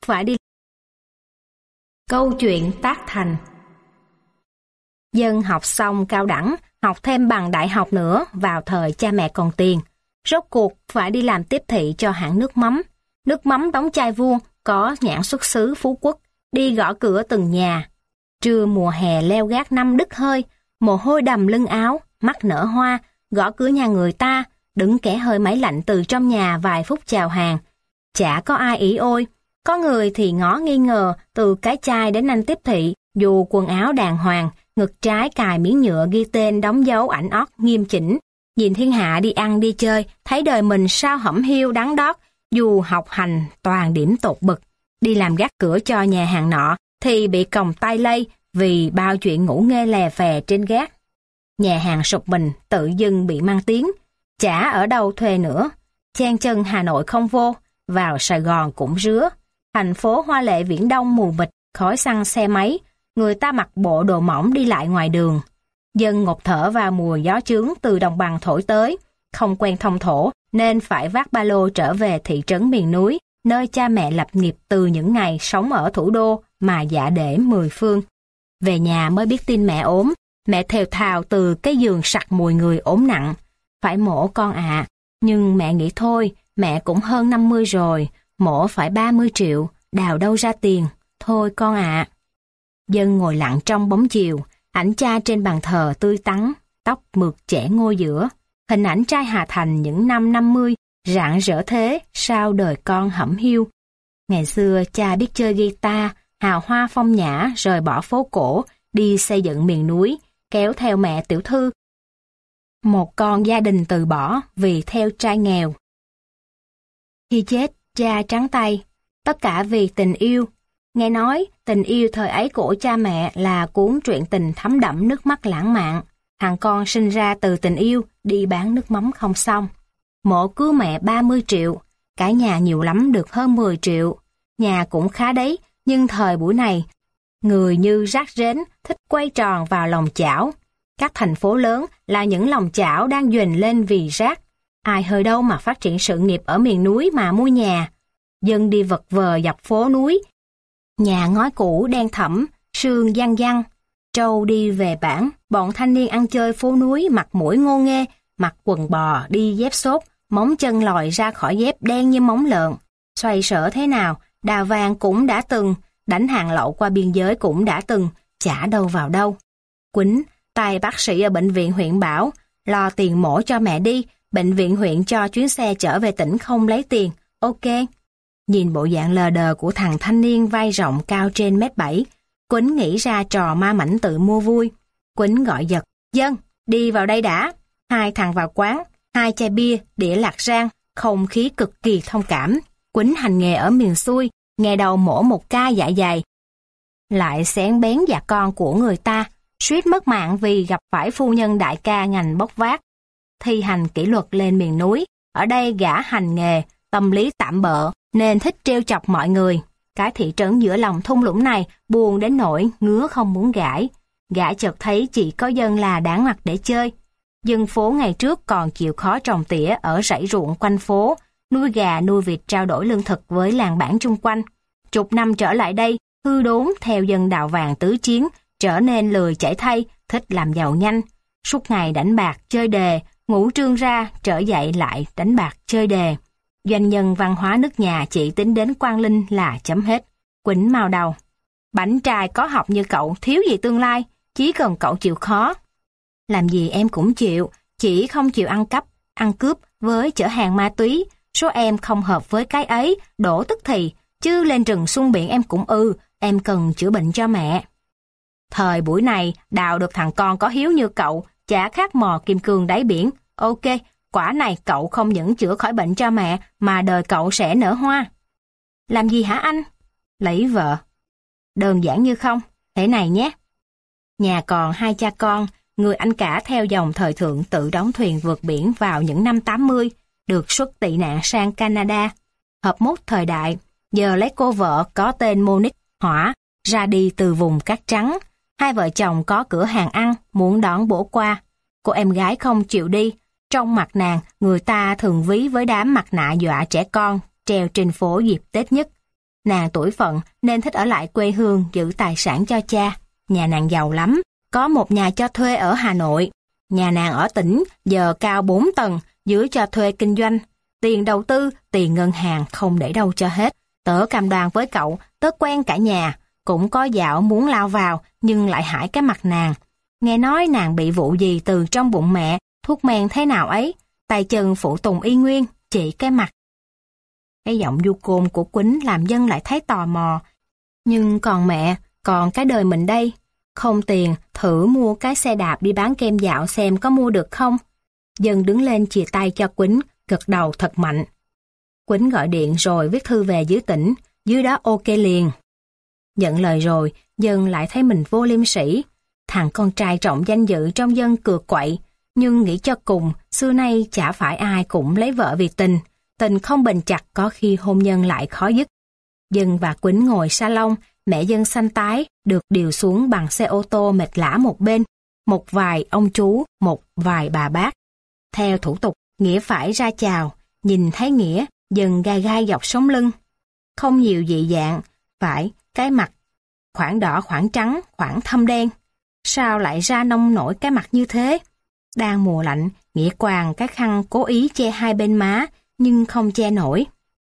phải đi. Câu chuyện tác thành. Dân học xong cao đẳng, học thêm bằng đại học nữa vào thời cha mẹ còn tiền. Rốt cuộc phải đi làm tiếp thị cho hãng nước mắm. Nước mắm đóng chai vuông, có nhãn xuất xứ Phú Quốc, đi gõ cửa từng nhà. Trưa mùa hè leo gác năm đứt hơi, mồ hôi đầm lưng áo, mắt nở hoa, gõ cửa nhà người ta, đứng kẻ hơi máy lạnh từ trong nhà vài phút chào hàng. Chả có ai ỷ ôi, có người thì ngó nghi ngờ từ cái chai đến anh tiếp thị, dù quần áo đàng hoàng, ngực trái cài miếng nhựa ghi tên đóng dấu ảnh ót nghiêm chỉnh. Nhìn thiên hạ đi ăn đi chơi, thấy đời mình sao hẩm hiu đắng đót, dù học hành toàn điểm tột bực. Đi làm gác cửa cho nhà hàng nọ thì bị còng tay lây vì bao chuyện ngủ nghê lè phè trên gác. Nhà hàng sụp mình tự dưng bị mang tiếng, chả ở đâu thuê nữa. Chen chân Hà Nội không vô, vào Sài Gòn cũng rứa. Thành phố hoa lệ viễn đông mù mịt, khói xăng xe máy, người ta mặc bộ đồ mỏng đi lại ngoài đường. Dân ngộp thở vào mùa gió chướng từ đồng bằng thổi tới, không quen thông thổ nên phải vác ba lô trở về thị trấn miền núi, nơi cha mẹ lập nghiệp từ những ngày sống ở thủ đô mà dạ để mười phương. Về nhà mới biết tin mẹ ốm, mẹ thều thào từ cái giường sặc mùi người ốm nặng. Phải mổ con ạ, nhưng mẹ nghĩ thôi, mẹ cũng hơn 50 rồi, mổ phải 30 triệu, đào đâu ra tiền, thôi con ạ. Dân ngồi lặng trong bóng chiều, ảnh cha trên bàn thờ tươi tắn, tóc mượt trẻ ngôi giữa. Hình ảnh trai Hà Thành những năm 50, rạng rỡ thế, sao đời con hẩm hiu. Ngày xưa cha biết chơi guitar, hào hoa phong nhã rời bỏ phố cổ, đi xây dựng miền núi, kéo theo mẹ tiểu thư. Một con gia đình từ bỏ vì theo trai nghèo. Khi chết, cha trắng tay, tất cả vì tình yêu. Nghe nói, tình yêu thời ấy của cha mẹ là cuốn truyện tình thấm đẫm nước mắt lãng mạn. Thằng con sinh ra từ tình yêu, đi bán nước mắm không xong. Mổ cứu mẹ 30 triệu, cả nhà nhiều lắm được hơn 10 triệu. Nhà cũng khá đấy, nhưng thời buổi này, người như rác rến thích quay tròn vào lòng chảo. Các thành phố lớn là những lòng chảo đang dồn lên vì rác. Ai hơi đâu mà phát triển sự nghiệp ở miền núi mà mua nhà. Dân đi vật vờ dọc phố núi. Nhà ngói cũ đen thẫm, sương văng văng. Trâu đi về bản, bọn thanh niên ăn chơi phố núi mặt mũi ngô nghê, mặc quần bò đi dép xốp, móng chân lòi ra khỏi dép đen như móng lợn. Xoay sở thế nào, đào vàng cũng đã từng, đánh hàng lậu qua biên giới cũng đã từng, chả đâu vào đâu. Quýnh, tay bác sĩ ở bệnh viện huyện bảo, lo tiền mổ cho mẹ đi, bệnh viện huyện cho chuyến xe trở về tỉnh không lấy tiền, ok. Nhìn bộ dạng lờ đờ của thằng thanh niên vai rộng cao trên 1m7, Quýnh nghĩ ra trò ma mảnh tự mua vui. Quýnh gọi giật, dân, đi vào đây đã. Hai thằng vào quán, 2 chai bia, đĩa lạc rang, không khí cực kỳ thông cảm. Quýnh hành nghề ở miền xuôi, nghe đầu mổ một ca dạ dày. Lại xén bén dạ con của người ta, suýt mất mạng vì gặp phải phu nhân đại ca ngành bốc vác. Thi hành kỷ luật lên miền núi, ở đây gã hành nghề, tâm lý tạm bợ, nên thích trêu chọc mọi người. Cái thị trấn giữa lòng thung lũng này buồn đến nỗi ngứa không muốn gãi. Gã chợt thấy chỉ có Dân là đáng mặt để chơi. Dân phố ngày trước còn chịu khó trồng tỉa ở rẫy ruộng quanh phố, nuôi gà nuôi vịt trao đổi lương thực với làng bản chung quanh. Chục năm trở lại đây, hư đốn theo Dân đào vàng tứ chiến, trở nên lười chảy thay, thích làm giàu nhanh. Suốt ngày đánh bạc, chơi đề, ngủ trương ra, trở dậy lại đánh bạc, chơi đề. Doanh nhân văn hóa nước nhà chỉ tính đến Quang Linh là chấm hết. Quýnh mau đầu. Bảnh trai có học như cậu thiếu gì tương lai, chỉ cần cậu chịu khó. Làm gì em cũng chịu, chỉ không chịu ăn cắp, ăn cướp với chở hàng ma túy. Số em không hợp với cái ấy, đổ tức thì, chứ lên rừng sung biển em cũng em cần chữa bệnh cho mẹ. Thời buổi này, đào được thằng con có hiếu như cậu, chả khác mò kim cương đáy biển. Ok, quả này cậu không những chữa khỏi bệnh cho mẹ, mà đời cậu sẽ nở hoa. Làm gì hả anh? Lấy vợ. Đơn giản như không, thế này nhé. Nhà còn 2 cha con, người anh cả theo dòng thời thượng tự đóng thuyền vượt biển vào những năm 80, được xuất tị nạn sang Canada. Hợp mốt thời đại, giờ lấy cô vợ có tên Monique Hỏa, ra đi từ vùng cát trắng. 2 vợ chồng có cửa hàng ăn, muốn đón bổ qua. Cô em gái không chịu đi. Trong mặt nàng, người ta thường ví với đám mặt nạ dọa trẻ con, treo trên phố dịp Tết nhất. Nàng tuổi phận nên thích ở lại quê hương giữ tài sản cho cha. Nhà nàng giàu lắm, có một nhà cho thuê ở Hà Nội. Nhà nàng ở tỉnh, giờ cao 4 tầng, dưới cho thuê kinh doanh. Tiền đầu tư, tiền ngân hàng không để đâu cho hết. Tớ cam đoan với cậu, tớ quen cả nhà. Cũng có dạo muốn lao vào, nhưng lại hãi cái mặt nàng. Nghe nói nàng bị vụ gì từ trong bụng mẹ, thuốc men thế nào ấy, tay chân phụ tùng y nguyên, chỉ cái mặt. Cái giọng du côn của Quýnh làm Dân lại thấy tò mò. Nhưng còn mẹ, còn cái đời mình đây, không tiền thử mua cái xe đạp đi bán kem dạo xem có mua được không. Dân đứng lên chìa tay cho Quýnh, gật đầu thật mạnh. Quýnh gọi điện rồi viết thư về dưới tỉnh, dưới đó ok liền. Nhận lời rồi, Dân lại thấy mình vô liêm sỉ. Thằng con trai trọng danh dự trong Dân cược quậy, nhưng nghĩ cho cùng, xưa nay chả phải ai cũng lấy vợ vì tình. Tình không bền chặt có khi hôn nhân lại khó dứt. Dân và Quýnh ngồi salon, mẹ Dân xanh tái, được điều xuống bằng xe ô tô mệt lả một bên. Một vài ông chú, một vài bà bác. Theo thủ tục, Nghĩa phải ra chào. Nhìn thấy Nghĩa, Dân gai gai dọc sống lưng. Không nhiều dị dạng, phải cái mặt. Khoảng đỏ, khoảng trắng, khoảng thâm đen. Sao lại ra nông nổi cái mặt như thế? Đang mùa lạnh, Nghĩa quàng cái khăn cố ý che hai bên má, nhưng không che nổi.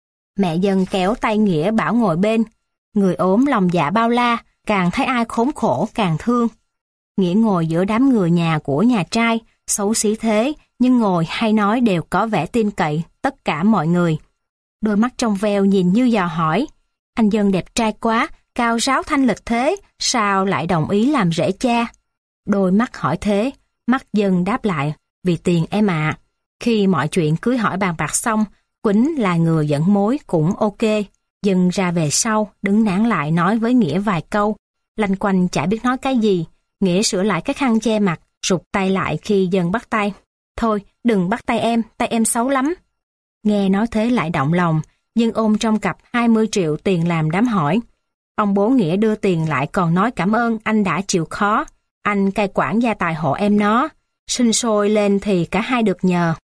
Mẹ Dân kéo tay Nghĩa bảo ngồi bên. Người ốm lòng dạ bao la, càng thấy ai khốn khổ càng thương. Nghĩa ngồi giữa đám người nhà của nhà trai, xấu xí thế, nhưng ngồi hay nói đều có vẻ tin cậy tất cả mọi người. Đôi mắt trong veo nhìn như dò hỏi. Anh Dân đẹp trai quá, cao ráo thanh lịch thế, sao lại đồng ý làm rể cha? Đôi mắt hỏi thế, mắt Dân đáp lại, vì tiền em ạ. Khi mọi chuyện cưới hỏi bàn bạc xong, Quýnh là người dẫn mối cũng ok. Dân ra về sau, đứng nán lại nói với Nghĩa vài câu. Lanh quanh chả biết nói cái gì. Nghĩa sửa lại cái khăn che mặt, rụt tay lại khi Dân bắt tay. Thôi, đừng bắt tay em xấu lắm. Nghe nói thế lại động lòng, Dân ôm trong cặp 20 triệu tiền làm đám hỏi. Ông bố Nghĩa đưa tiền lại còn nói cảm ơn anh đã chịu khó. Anh cai quản gia tài hộ em nó. Sinh sôi lên thì cả hai được nhờ.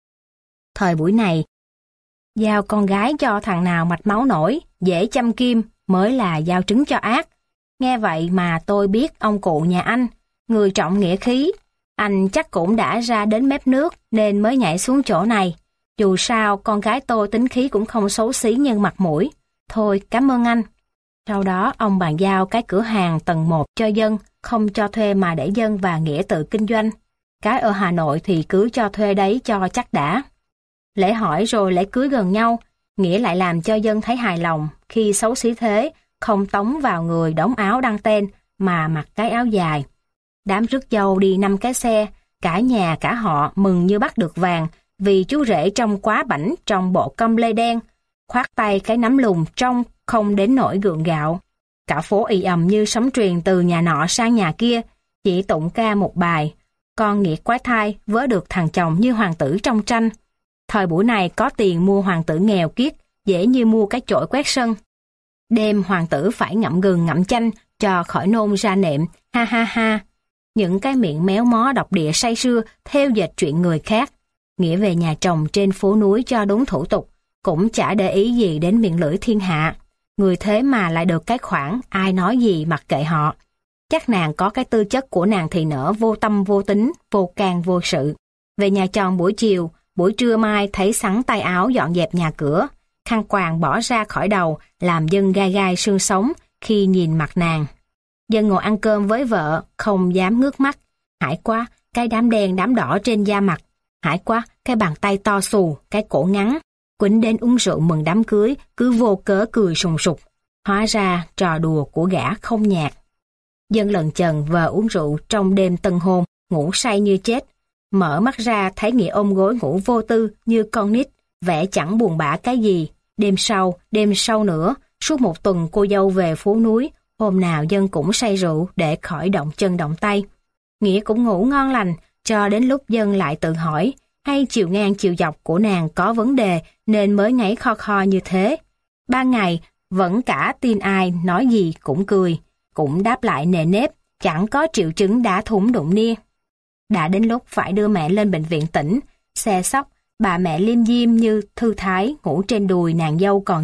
Thời buổi này, giao con gái cho thằng nào mạch máu nổi, dễ chăm kim, mới là giao trứng cho ác. Nghe vậy mà tôi biết ông cụ nhà anh, người trọng nghĩa khí. Anh chắc cũng đã ra đến mép nước nên mới nhảy xuống chỗ này. Dù sao con gái tôi tính khí cũng không xấu xí như mặt mũi. Thôi cảm ơn anh. Sau đó ông bàn giao cái cửa hàng tầng 1 cho Dân, không cho thuê mà để Dân và Nghĩa tự kinh doanh. Cái ở Hà Nội thì cứ cho thuê đấy cho chắc đã. Lễ hỏi rồi lễ cưới gần nhau, Nghĩa lại làm cho Dân thấy hài lòng khi xấu xí thế, không tống vào người đống áo đăng tên mà mặc cái áo dài. Đám rước dâu đi 5 cái xe, cả nhà cả họ mừng như bắt được vàng vì chú rể trông quá bảnh trong bộ com lê đen, khoác tay cái nắm lùn trông không đến nỗi gượng gạo. Cả phố ì ầm như sấm truyền từ nhà nọ sang nhà kia, chỉ tụng ca một bài. Con Nghĩa quái thai vớ được thằng chồng như hoàng tử trong tranh. Thời buổi này có tiền mua hoàng tử nghèo kiết, dễ như mua cái chổi quét sân. Đêm hoàng tử phải ngậm gừng ngậm chanh cho khỏi nôn ra nệm, ha ha ha. Những cái miệng méo mó độc địa say sưa theo dệt chuyện người khác. Nghĩa về nhà chồng trên phố núi cho đúng thủ tục, cũng chả để ý gì đến miệng lưỡi thiên hạ. Người thế mà lại được cái khoản, ai nói gì mặc kệ họ. Chắc nàng có cái tư chất của nàng thì nở vô tâm vô tính, vô can vô sự. Về nhà chồng buổi chiều, buổi trưa mai thấy sắn tay áo dọn dẹp nhà cửa, khăn quàng bỏ ra khỏi đầu, làm Dân gai gai xương sống khi nhìn mặt nàng. Dân ngồi ăn cơm với vợ, không dám ngước mắt. Hãi quá, cái đám đen đám đỏ trên da mặt. Hãi quá, cái bàn tay to xù, cái cổ ngắn. Quýnh đến uống rượu mừng đám cưới, cứ vô cớ cười sùng sục. Hóa ra trò đùa của gã không nhạt. Dân lần chần vờ uống rượu trong đêm tân hôn, ngủ say như chết. Mở mắt ra thấy Nghĩa ôm gối ngủ vô tư như con nít, vẻ chẳng buồn bã cái gì. Đêm sau nữa, suốt một tuần cô dâu về phố núi, hôm nào Dân cũng say rượu để khỏi động chân động tay. Nghĩa cũng ngủ ngon lành, cho đến lúc Dân lại tự hỏi, hay chiều ngang chiều dọc của nàng có vấn đề nên mới ngáy kho kho như thế. 3 ngày, vẫn cả tin ai nói gì cũng cười, cũng đáp lại nề nếp, chẳng có triệu chứng đá thủng đụng nia. Đã đến lúc phải đưa mẹ lên bệnh viện tỉnh, xe xóc, bà mẹ liêm diêm như thư thái ngủ trên đùi nàng dâu còn trinh,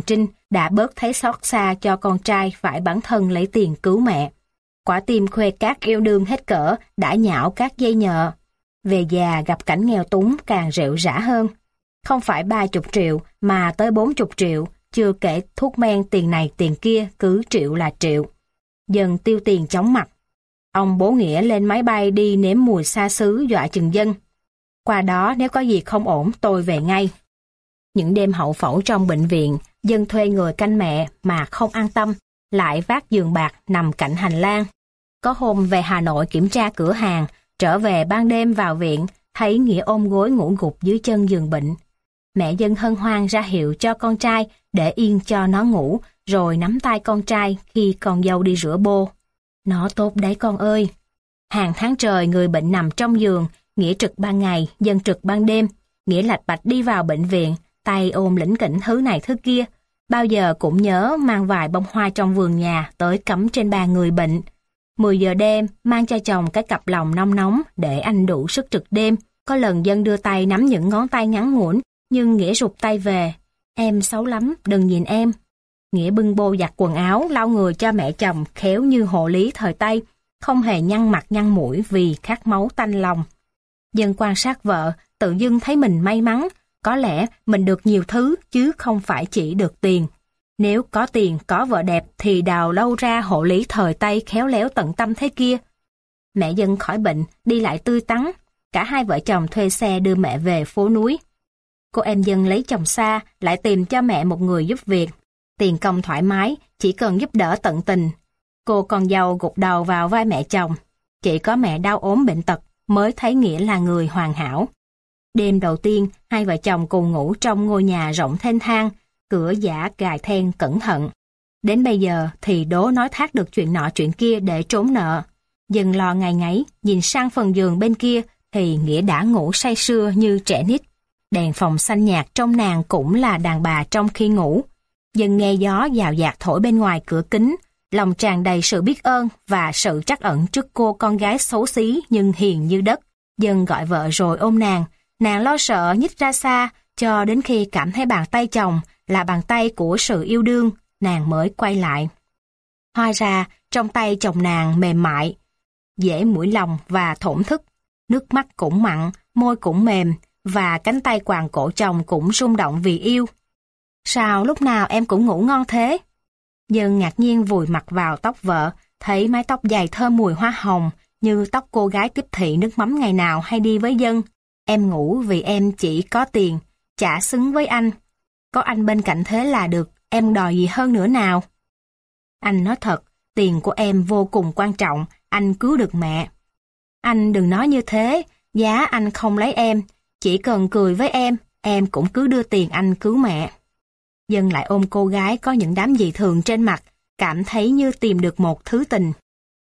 đã bớt thấy xót xa cho con trai phải bản thân lấy tiền cứu mẹ. Quả tim khoe cát yêu đương hết cỡ đã nhão các dây nhợ. Về già gặp cảnh nghèo túng càng rệu rã hơn. Không phải 30 triệu mà tới 40 triệu, chưa kể thuốc men tiền này tiền kia cứ triệu là triệu. Dần tiêu tiền chóng mặt. Ông bố Nghĩa lên máy bay đi nếm mùi xa xứ dọa chừng dân. Qua đó nếu có gì không ổn tôi về ngay. Những đêm hậu phẫu trong bệnh viện, dân thuê người canh mẹ mà không an tâm, lại vác giường bạc nằm cạnh hành lang. Có hôm về Hà Nội kiểm tra cửa hàng, trở về ban đêm vào viện, thấy Nghĩa ôm gối ngủ gục dưới chân giường bệnh. Mẹ Dân hân hoan ra hiệu cho con trai để yên cho nó ngủ, rồi nắm tay con trai khi con dâu đi rửa bô. Nó tốt đấy con ơi. Hàng tháng trời người bệnh nằm trong giường, Nghĩa trực ban ngày, Dân trực ban đêm. Nghĩa lạch bạch đi vào bệnh viện, tay ôm lỉnh kỉnh thứ này thứ kia. Bao giờ cũng nhớ mang vài bông hoa trong vườn nhà tới cắm trên bàn người bệnh. 10 giờ đêm, mang cho chồng cái cặp lòng nong nóng để anh đủ sức trực đêm. Có lần Dân đưa tay nắm những ngón tay ngắn ngủn, nhưng Nghĩa rụt tay về. Em xấu lắm, đừng nhìn em. Nghĩa bưng bô giặt quần áo, lau người cho mẹ chồng khéo như hộ lý thời Tây, không hề nhăn mặt nhăn mũi vì khát máu tanh lòng. Dân quan sát vợ, tự dưng thấy mình may mắn, có lẽ mình được nhiều thứ chứ không phải chỉ được tiền. Nếu có tiền, có vợ đẹp thì đào lâu ra hộ lý thời Tây khéo léo tận tâm thế kia. Mẹ Dân khỏi bệnh, đi lại tươi tắn, cả hai vợ chồng thuê xe đưa mẹ về phố núi. Cô em Dân lấy chồng xa, lại tìm cho mẹ một người giúp việc. Tiền công thoải mái, chỉ cần giúp đỡ tận tình. Cô con dâu gục đầu vào vai mẹ chồng. Chỉ có mẹ đau ốm bệnh tật mới thấy Nghĩa là người hoàn hảo. Đêm đầu tiên, hai vợ chồng cùng ngủ trong ngôi nhà rộng thênh thang, cửa giả gài then cẩn thận. Đến bây giờ thì đố nói thác được chuyện nọ chuyện kia để trốn nợ. Dân lo ngày ngáy, nhìn sang phần giường bên kia thì Nghĩa đã ngủ say sưa như trẻ nít. Đèn phòng xanh nhạt trong nàng cũng là đàn bà trong khi ngủ. Dân nghe gió dào dạt thổi bên ngoài cửa kính, lòng tràn đầy sự biết ơn và sự trắc ẩn trước cô con gái xấu xí nhưng hiền như đất. Dân gọi vợ rồi ôm nàng lo sợ nhích ra xa, cho đến khi cảm thấy bàn tay chồng là bàn tay của sự yêu đương, nàng mới quay lại. Hóa ra, trong tay chồng nàng mềm mại, dễ mũi lòng và thổn thức, nước mắt cũng mặn, môi cũng mềm, và cánh tay quàng cổ chồng cũng rung động vì yêu. Sao lúc nào em cũng ngủ ngon thế? Dân ngạc nhiên vùi mặt vào tóc vợ, thấy mái tóc dài thơm mùi hoa hồng, như tóc cô gái tiếp thị nước mắm ngày nào hay đi với Dân. Em ngủ vì em chỉ có tiền, chả xứng với anh. Có anh bên cạnh thế là được, em đòi gì hơn nữa nào? Anh nói thật, tiền của em vô cùng quan trọng, anh cứu được mẹ. Anh đừng nói như thế, giá anh không lấy em, chỉ cần cười với em cũng cứ đưa tiền anh cứu mẹ. Dân lại ôm cô gái có những đám dị thường trên mặt, cảm thấy như tìm được một thứ tình.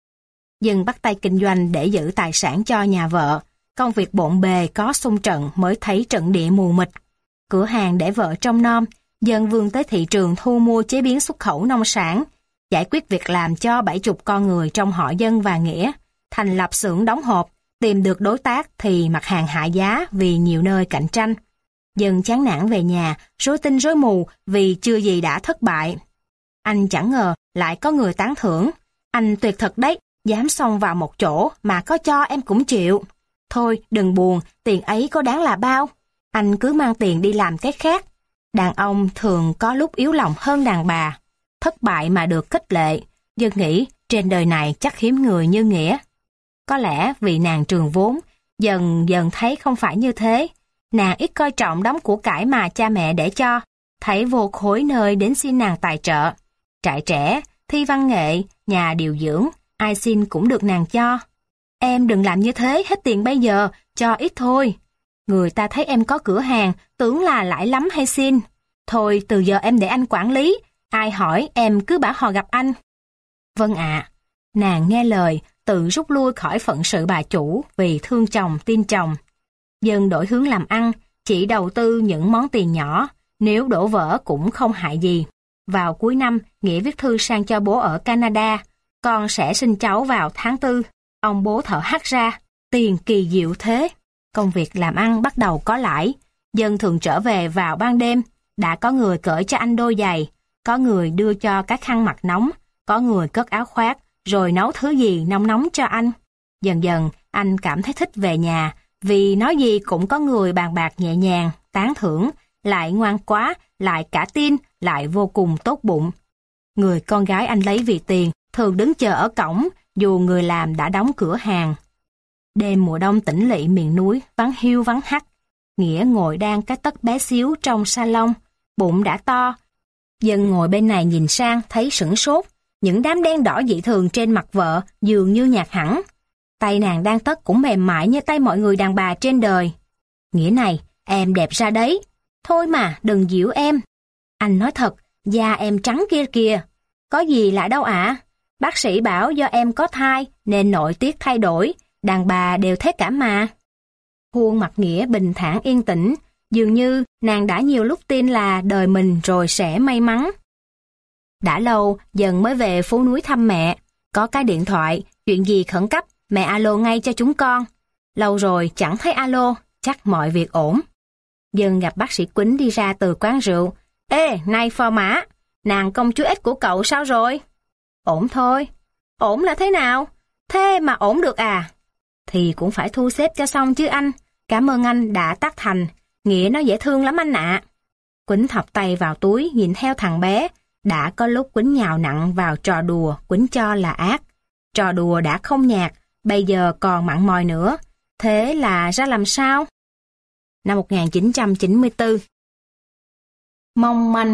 Dân bắt tay kinh doanh để giữ tài sản cho nhà vợ. Công việc bộn bề có xung trận mới thấy trận địa mù mịt. Cửa hàng để vợ trông nom, Dân vươn tới thị trường thu mua chế biến xuất khẩu nông sản, giải quyết việc làm cho 70 con người trong họ Dân và Nghĩa, thành lập xưởng đóng hộp, tìm được đối tác thì mặt hàng hạ giá vì nhiều nơi cạnh tranh. Dân chán nản về nhà, rối tinh rối mù vì chưa gì đã thất bại. Anh chẳng ngờ lại có người tán thưởng. Anh tuyệt thật đấy, dám xông vào một chỗ mà có cho em cũng chịu. Thôi đừng buồn, tiền ấy có đáng là bao. Anh cứ mang tiền đi làm cái khác. Đàn ông thường có lúc yếu lòng hơn đàn bà. Thất bại mà được khích lệ. Dân nghĩ trên đời này chắc hiếm người như Nghĩa. Có lẽ vì nàng trường vốn, dần dần thấy không phải như thế. Nàng ít coi trọng đống của cải mà cha mẹ để cho, thấy vô khối nơi đến xin nàng tài trợ. Trại trẻ, thi văn nghệ, nhà điều dưỡng, ai xin cũng được nàng cho. Em đừng làm như thế, hết tiền bây giờ, cho ít thôi. Người ta thấy em có cửa hàng, tưởng là lãi lắm hay xin. Thôi từ giờ em để anh quản lý, ai hỏi em cứ bảo họ gặp anh. Vâng ạ. Nàng nghe lời, tự rút lui khỏi phận sự bà chủ vì thương chồng tin chồng. Dân đổi hướng làm ăn, chỉ đầu tư những món tiền nhỏ, nếu đổ vỡ cũng không hại gì. Vào cuối năm, Nghĩa viết thư sang cho bố ở Canada, con sẽ sinh cháu vào tháng 4. Ông bố thở hắt ra, tiền kỳ diệu thế. Công việc làm ăn bắt đầu có lãi, Dân thường trở về vào ban đêm, đã có người cởi cho anh đôi giày. Có người đưa cho cái khăn mặt nóng, có người cất áo khoác, rồi nấu thứ gì nóng nóng cho anh. Dần dần, anh cảm thấy thích về nhà, vì nói gì cũng có người bàn bạc nhẹ nhàng, tán thưởng, lại ngoan quá, lại cả tin, lại vô cùng tốt bụng. Người con gái anh lấy vì tiền, thường đứng chờ ở cổng, dù người làm đã đóng cửa hàng. Đêm mùa đông tĩnh lỵ miền núi, vắng hiu vắng hắt. Nghĩa ngồi đan cái tất bé xíu trong salon, bụng đã to. Dân ngồi bên này nhìn sang thấy sửng sốt, những đám đen đỏ dị thường trên mặt vợ dường như nhạt hẳn. Tay nàng đan tất cũng mềm mại như tay mọi người đàn bà trên đời. Nghĩa này, em đẹp ra đấy. Thôi mà, đừng giễu em. Anh nói thật, da em trắng kia kìa. Có gì lạ đâu ạ. Bác sĩ bảo do em có thai nên nội tiết thay đổi, đàn bà đều thế cả mà. Khuôn mặt Nghĩa bình thản yên tĩnh, dường như nàng đã nhiều lúc tin là đời mình rồi sẽ may mắn. Đã lâu, dần mới về phố núi thăm mẹ. Có cái điện thoại, chuyện gì khẩn cấp, mẹ alo ngay cho chúng con. Lâu rồi chẳng thấy alo, chắc mọi việc ổn. Dần gặp bác sĩ Quýnh đi ra từ quán rượu. Ê, này phò mã, nàng công chúa ếch của cậu sao rồi? Ổn thôi. Ổn là thế nào? Thế mà ổn được à? Thì cũng phải thu xếp cho xong chứ anh. Cảm ơn anh đã tác thành. Nghĩa nó dễ thương lắm anh ạ. Quýnh thọc tay vào túi nhìn theo thằng bé. Đã có lúc Quýnh nhào nặng vào trò đùa Quýnh cho là ác. Trò đùa đã không nhạt, bây giờ còn mặn mòi nữa. Thế là ra làm sao? Năm 1994. Mong manh.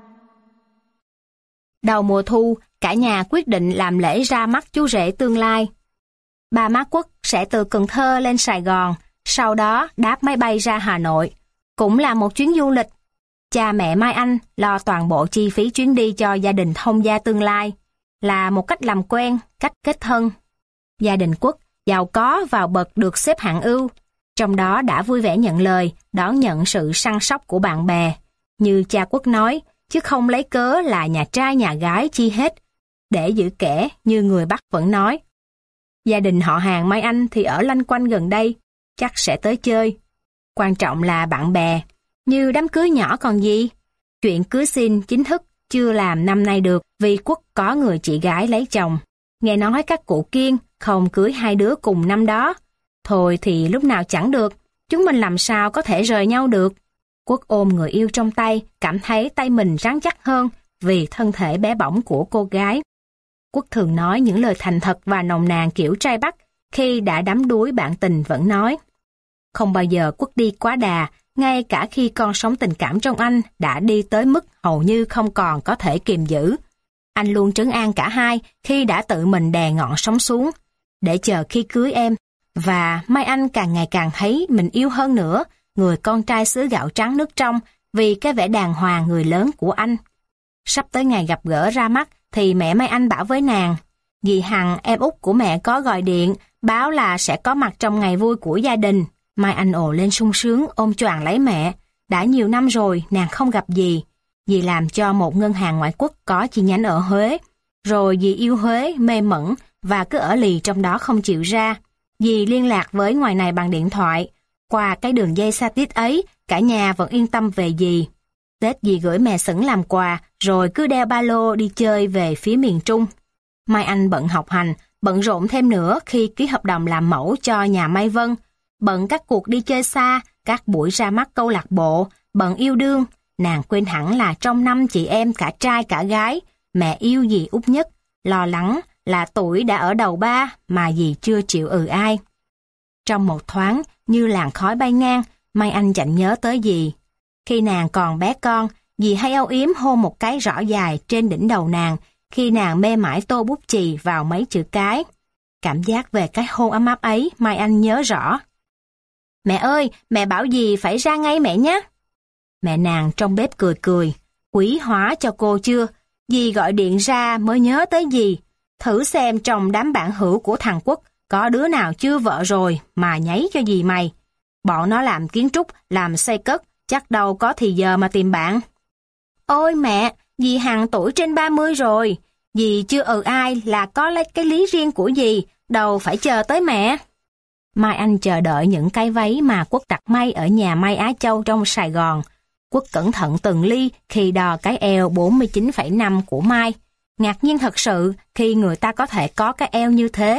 Đầu mùa thu, cả nhà quyết định làm lễ ra mắt chú rể tương lai. Ba má Quốc sẽ từ Cần Thơ lên Sài Gòn, sau đó đáp máy bay ra Hà Nội. Cũng là một chuyến du lịch. Cha mẹ Mai Anh lo toàn bộ chi phí chuyến đi cho gia đình thông gia tương lai, là một cách làm quen, cách kết thân. Gia đình Quốc giàu có vào bậc được xếp hạng ưu, trong đó đã vui vẻ nhận lời, đón nhận sự săn sóc của bạn bè. Như cha Quốc nói, chứ không lấy cớ là nhà trai nhà gái chi hết. Để giữ kẻ, như người Bắc vẫn nói. Gia đình họ hàng Mai Anh thì ở loanh quanh gần đây, chắc sẽ tới chơi. Quan trọng là bạn bè, như đám cưới nhỏ còn gì. Chuyện cưới xin chính thức chưa làm năm nay được vì Quốc có người chị gái lấy chồng. Nghe nói các cụ Kiên không cưới hai đứa cùng năm đó. Thôi thì lúc nào chẳng được, chúng mình làm sao có thể rời nhau được. Quốc ôm người yêu trong tay, cảm thấy tay mình rắn chắc hơn vì thân thể bé bỏng của cô gái. Quốc thường nói những lời thành thật và nồng nàn kiểu trai Bắc, khi đã đắm đuối bạn tình vẫn nói. Không bao giờ Quốc đi quá đà, ngay cả khi con sóng tình cảm trong anh đã đi tới mức hầu như không còn có thể kiềm giữ. Anh luôn trấn an cả hai khi đã tự mình đè ngọn sóng xuống, để chờ khi cưới em. Và Mai Anh càng ngày càng thấy mình yêu hơn nữa người con trai xứ gạo trắng nước trong vì cái vẻ đàng hoàng người lớn của anh. Sắp tới ngày gặp gỡ ra mắt thì mẹ Mai Anh bảo với nàng, dì Hằng em út của mẹ có gọi điện báo là sẽ có mặt trong ngày vui của gia đình. Mai Anh ồ lên sung sướng ôm choàng lấy mẹ. Đã nhiều năm rồi nàng không gặp dì. Dì làm cho một ngân hàng ngoại quốc có chi nhánh ở Huế. Rồi dì yêu Huế mê mẩn và cứ ở lì trong đó không chịu ra. Dì liên lạc với ngoài này bằng điện thoại. Qua cái đường dây xa tít ấy, cả nhà vẫn yên tâm về dì. Tết dì gửi mè sửng làm quà, rồi cứ đeo ba lô đi chơi về phía miền Trung. Mai Anh bận học hành, bận rộn thêm nữa khi ký hợp đồng làm mẫu cho nhà Mai Vân. Bận các cuộc đi chơi xa, các buổi ra mắt câu lạc bộ, bận yêu đương. Nàng quên hẳn là trong năm chị em cả trai cả gái, mẹ yêu dì út nhất. Lo lắng là tuổi đã ở đầu ba mà dì chưa chịu ai. Trong một thoáng, như làn khói bay ngang, Mai Anh chạnh nhớ tới dì. Khi nàng còn bé con, dì hay âu yếm hôn một cái rõ dài trên đỉnh đầu nàng khi nàng mê mải tô bút chì vào mấy chữ cái. Cảm giác về cái hôn ấm áp ấy Mai Anh nhớ rõ. Mẹ ơi, mẹ bảo dì phải ra ngay mẹ nhé. Mẹ nàng trong bếp cười cười. Quý hóa cho cô chưa? Dì gọi điện ra mới nhớ tới dì. Thử xem trong đám bạn hữu của thằng Quốc có đứa nào chưa vợ rồi mà nháy cho dì mày. Bọn nó làm kiến trúc, làm xây cất, chắc đâu có thì giờ mà tìm bạn. Ôi mẹ, dì Hằng tuổi trên 30 rồi. Dì chưa ai là có lấy cái lý riêng của dì, đâu phải chờ tới mẹ. Mai Anh chờ đợi những cái váy mà Quốc đặt may ở nhà may Á Châu trong Sài Gòn. Quốc cẩn thận từng ly khi đo cái eo 49,5 của Mai. Ngạc nhiên thật sự khi người ta có thể có cái eo như thế.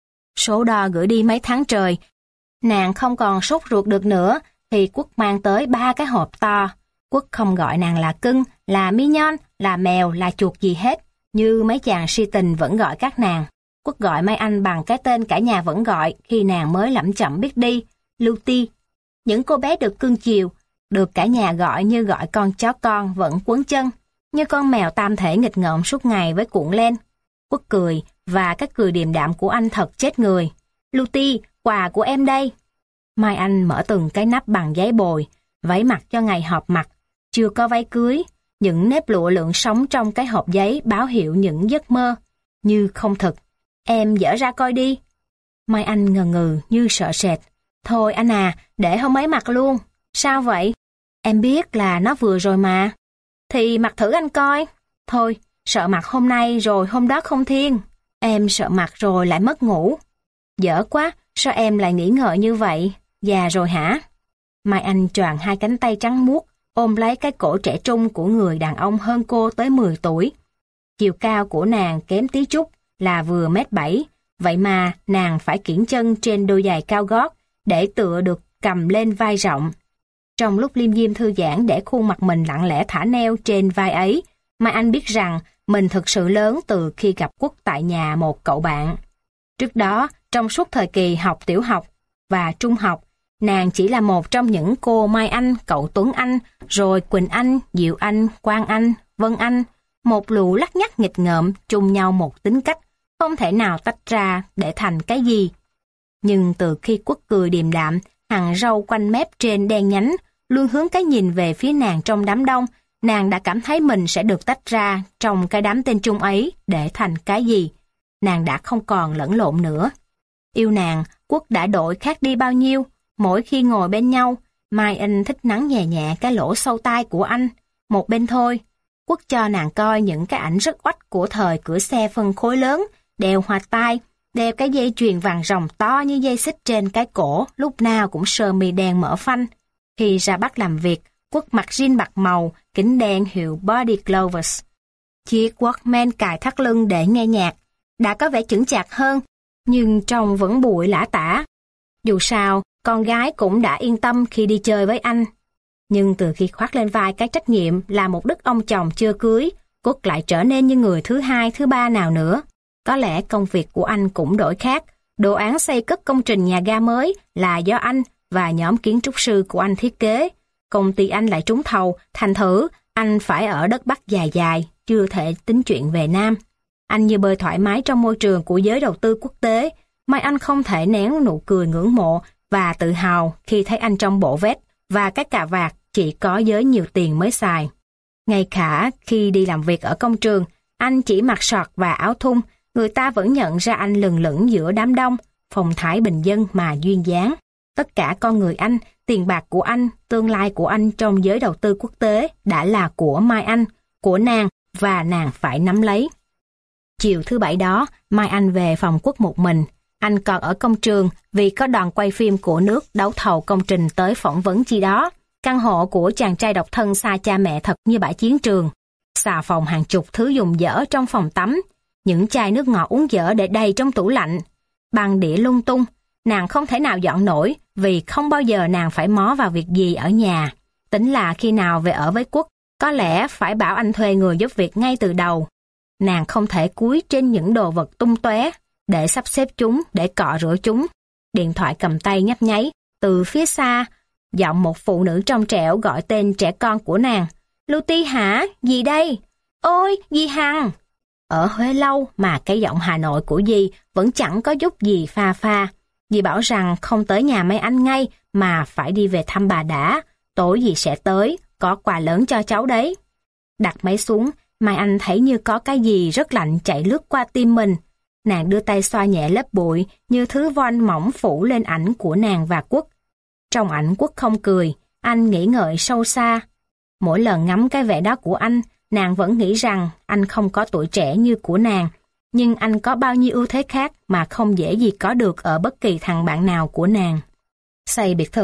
Số đo gửi đi mấy tháng trời, nàng không còn sốt ruột được nữa thì Quốc mang tới 3 cái hộp to. Quốc không gọi nàng là cưng, là mignon, là mèo, là chuột gì hết, như mấy chàng si tình vẫn gọi các nàng. Quốc gọi Mai Anh bằng cái tên cả nhà vẫn gọi khi nàng mới lẩm chẩm biết đi, Luti. Những cô bé được cưng chiều, được cả nhà gọi như gọi con chó con vẫn quấn chân, như con mèo tam thể nghịch ngợm suốt ngày với cuộn len. Quốc cười, và cái cười điềm đạm của anh thật chết người. Luti, quà của em đây. Mai Anh mở từng cái nắp bằng giấy bồi, váy mặc cho ngày họp mặt, chưa có váy cưới, những nếp lụa lượn sóng trong cái hộp giấy báo hiệu những giấc mơ, như không thực. Em dở ra coi đi. Mai Anh ngần ngừ như sợ sệt. Thôi anh à, để hôm ấy mặc luôn. Sao vậy? Em biết là nó vừa rồi mà. Thì mặc thử anh coi. Thôi, sợ mặc hôm nay rồi hôm đó không thiên. Em sợ mặc rồi lại mất ngủ. Dở quá, sao em lại nghĩ ngợi như vậy? Già rồi hả? Mai Anh choàng hai cánh tay trắng muốt, ôm lấy cái cổ trẻ trung của người đàn ông hơn cô tới 10 tuổi. Chiều cao của nàng kém tí chút, là vừa 1m7, vậy mà nàng phải kiễng chân trên đôi giày cao gót để tựa được cầm lên vai rộng. Trong lúc liêm diêm thư giãn để khuôn mặt mình lặng lẽ thả neo trên vai ấy, Mai Anh biết rằng mình thực sự lớn từ khi gặp Quốc tại nhà một cậu bạn. Trước đó, trong suốt thời kỳ học tiểu học và trung học, nàng chỉ là một trong những cô Mai Anh, cậu Tuấn Anh, rồi Quỳnh Anh, Diệu Anh, Quang Anh, Vân Anh, một lũ lắt nhắt nghịch ngợm chung nhau một tính cách, không thể nào tách ra để thành cái gì. Nhưng từ khi Quốc cười điềm đạm, hằn râu quanh mép trên đen nhánh, luôn hướng cái nhìn về phía nàng trong đám đông, nàng đã cảm thấy mình sẽ được tách ra trong cái đám tên chung ấy để thành cái gì. Nàng đã không còn lẫn lộn nữa. Yêu nàng, Quốc đã đổi khác đi bao nhiêu. Mỗi khi ngồi bên nhau, Mai Anh thích nắng nhẹ nhẹ cái lỗ sâu tai của anh. Một bên thôi, Quốc cho nàng coi những cái ảnh rất oách của thời cửa xe phân khối lớn, đeo hoa tai, đeo cái dây chuyền vàng ròng to như dây xích trên cái cổ, lúc nào cũng sơ mi đen mở phanh. Khi ra Bắc làm việc, Quốc mặc jean bạc màu, kính đen hiệu Body Glovers. Chiếc Walkman cài thắt lưng để nghe nhạc, đã có vẻ chững chạc hơn, nhưng trông vẫn bụi lả tả. Dù sao, con gái cũng đã yên tâm khi đi chơi với anh. Nhưng từ khi khoác lên vai cái trách nhiệm là một đức ông chồng chưa cưới, Quốc lại trở nên như người thứ hai, thứ ba nào nữa. Có lẽ công việc của anh cũng đổi khác. Đồ án xây cất công trình nhà ga mới là do anh và nhóm kiến trúc sư của anh thiết kế. Công ty anh lại trúng thầu, thành thử anh phải ở đất Bắc dài dài, chưa thể tính chuyện về Nam. Anh như bơi thoải mái trong môi trường của giới đầu tư quốc tế. Mai Anh không thể nén nụ cười ngưỡng mộ và tự hào khi thấy anh trong bộ vest và cái cà vạt chỉ có giới nhiều tiền mới xài. Ngay cả khi đi làm việc ở công trường, anh chỉ mặc sọt và áo thun, người ta vẫn nhận ra anh lừng lững giữa đám đông, phong thái bình dân mà duyên dáng. Tất cả con người anh, tiền bạc của anh, tương lai của anh trong giới đầu tư quốc tế đã là của Mai Anh, của nàng, và nàng phải nắm lấy. Chiều thứ Bảy đó, Mai Anh về phòng Quốc một mình. Anh còn ở công trường vì có đoàn quay phim của nước đấu thầu công trình tới phỏng vấn chi đó. Căn hộ của chàng trai độc thân xa cha mẹ thật như bãi chiến trường. Xà phòng hàng chục thứ dùng dở trong phòng tắm. Những chai nước ngọt uống dở để đầy trong tủ lạnh. Băng đĩa lung tung. Nàng không thể nào dọn nổi vì không bao giờ nàng phải mó vào việc gì ở nhà. Tính là khi nào về ở với Quốc, có lẽ phải bảo anh thuê người giúp việc ngay từ đầu. Nàng không thể cúi trên những đồ vật tung tóe để sắp xếp chúng, để cọ rửa chúng. Điện thoại cầm tay nhấp nháy, từ phía xa, giọng một phụ nữ trong trẻo gọi tên trẻ con của nàng. Luti hả? Dì đây? Ôi, dì Hằng! Ở Huế lâu mà cái giọng Hà Nội của dì vẫn chẳng có chút gì pha pha. Dì bảo rằng không tới nhà mấy anh ngay mà phải đi về thăm bà đã. Tối dì sẽ tới, có quà lớn cho cháu đấy. Đặt máy xuống, Mai Anh thấy như có cái gì rất lạnh chạy lướt qua tim mình. Nàng đưa tay xoa nhẹ lớp bụi như thứ voan mỏng phủ lên ảnh của nàng và Quốc. Trong ảnh Quốc không cười, anh nghĩ ngợi sâu xa. Mỗi lần ngắm cái vẻ đó của anh, nàng vẫn nghĩ rằng anh không có tuổi trẻ như của nàng, nhưng anh có bao nhiêu ưu thế khác mà không dễ gì có được ở bất kỳ thằng bạn nào của nàng. Xây biệt thự,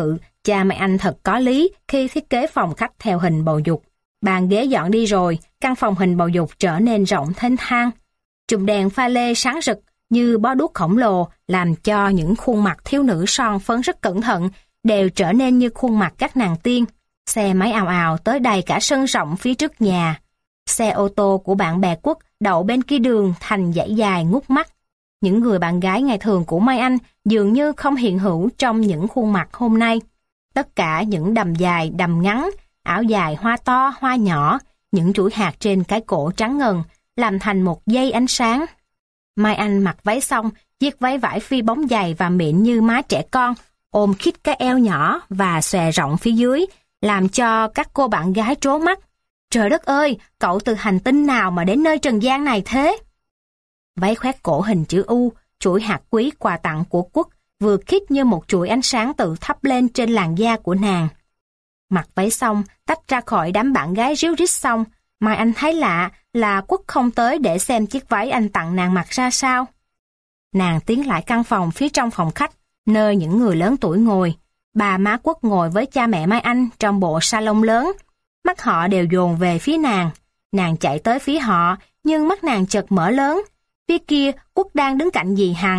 Cha mẹ anh thật có lý khi thiết kế phòng khách theo hình bầu dục. Bàn ghế dọn đi rồi, căn phòng hình bầu dục trở nên rộng thênh thang. Chùm đèn pha lê sáng rực như bó đuốc khổng lồ làm cho những khuôn mặt thiếu nữ son phấn rất cẩn thận đều trở nên như khuôn mặt các nàng tiên. Xe máy ào ào tới đầy cả sân rộng phía trước nhà. Xe ô tô của bạn bè Quốc đậu bên kia đường thành dãy dài ngút mắt. Những người bạn gái ngày thường của Mai Anh dường như không hiện hữu trong những khuôn mặt hôm nay. Tất cả những đầm dài, đầm ngắn, áo dài hoa to, hoa nhỏ, những chuỗi hạt trên cái cổ trắng ngần, làm thành một dây ánh sáng. Mai Anh mặc váy xong, chiếc váy vải phi bóng dày và mịn như má trẻ con, ôm khít cái eo nhỏ và xòe rộng phía dưới, làm cho các cô bạn gái trố mắt. Trời đất ơi, cậu từ hành tinh nào mà đến nơi trần gian này thế? Váy khoét cổ hình chữ U, chuỗi hạt quý quà tặng của Quốc, vừa khít như một chuỗi ánh sáng tự thắp lên trên làn da của nàng. Mặc váy xong, tách ra khỏi đám bạn gái ríu rít xong, Mai Anh thấy lạ là Quốc không tới để xem chiếc váy anh tặng nàng mặc ra sao. Nàng tiến lại căn phòng phía trong phòng khách, nơi những người lớn tuổi ngồi. Bà má Quốc ngồi với cha mẹ Mai Anh trong bộ salon lớn. Mắt họ đều dồn về phía nàng. Nàng chạy tới phía họ, nhưng mắt nàng chợt mở lớn. Phía kia, Quốc đang đứng cạnh dì Hằng.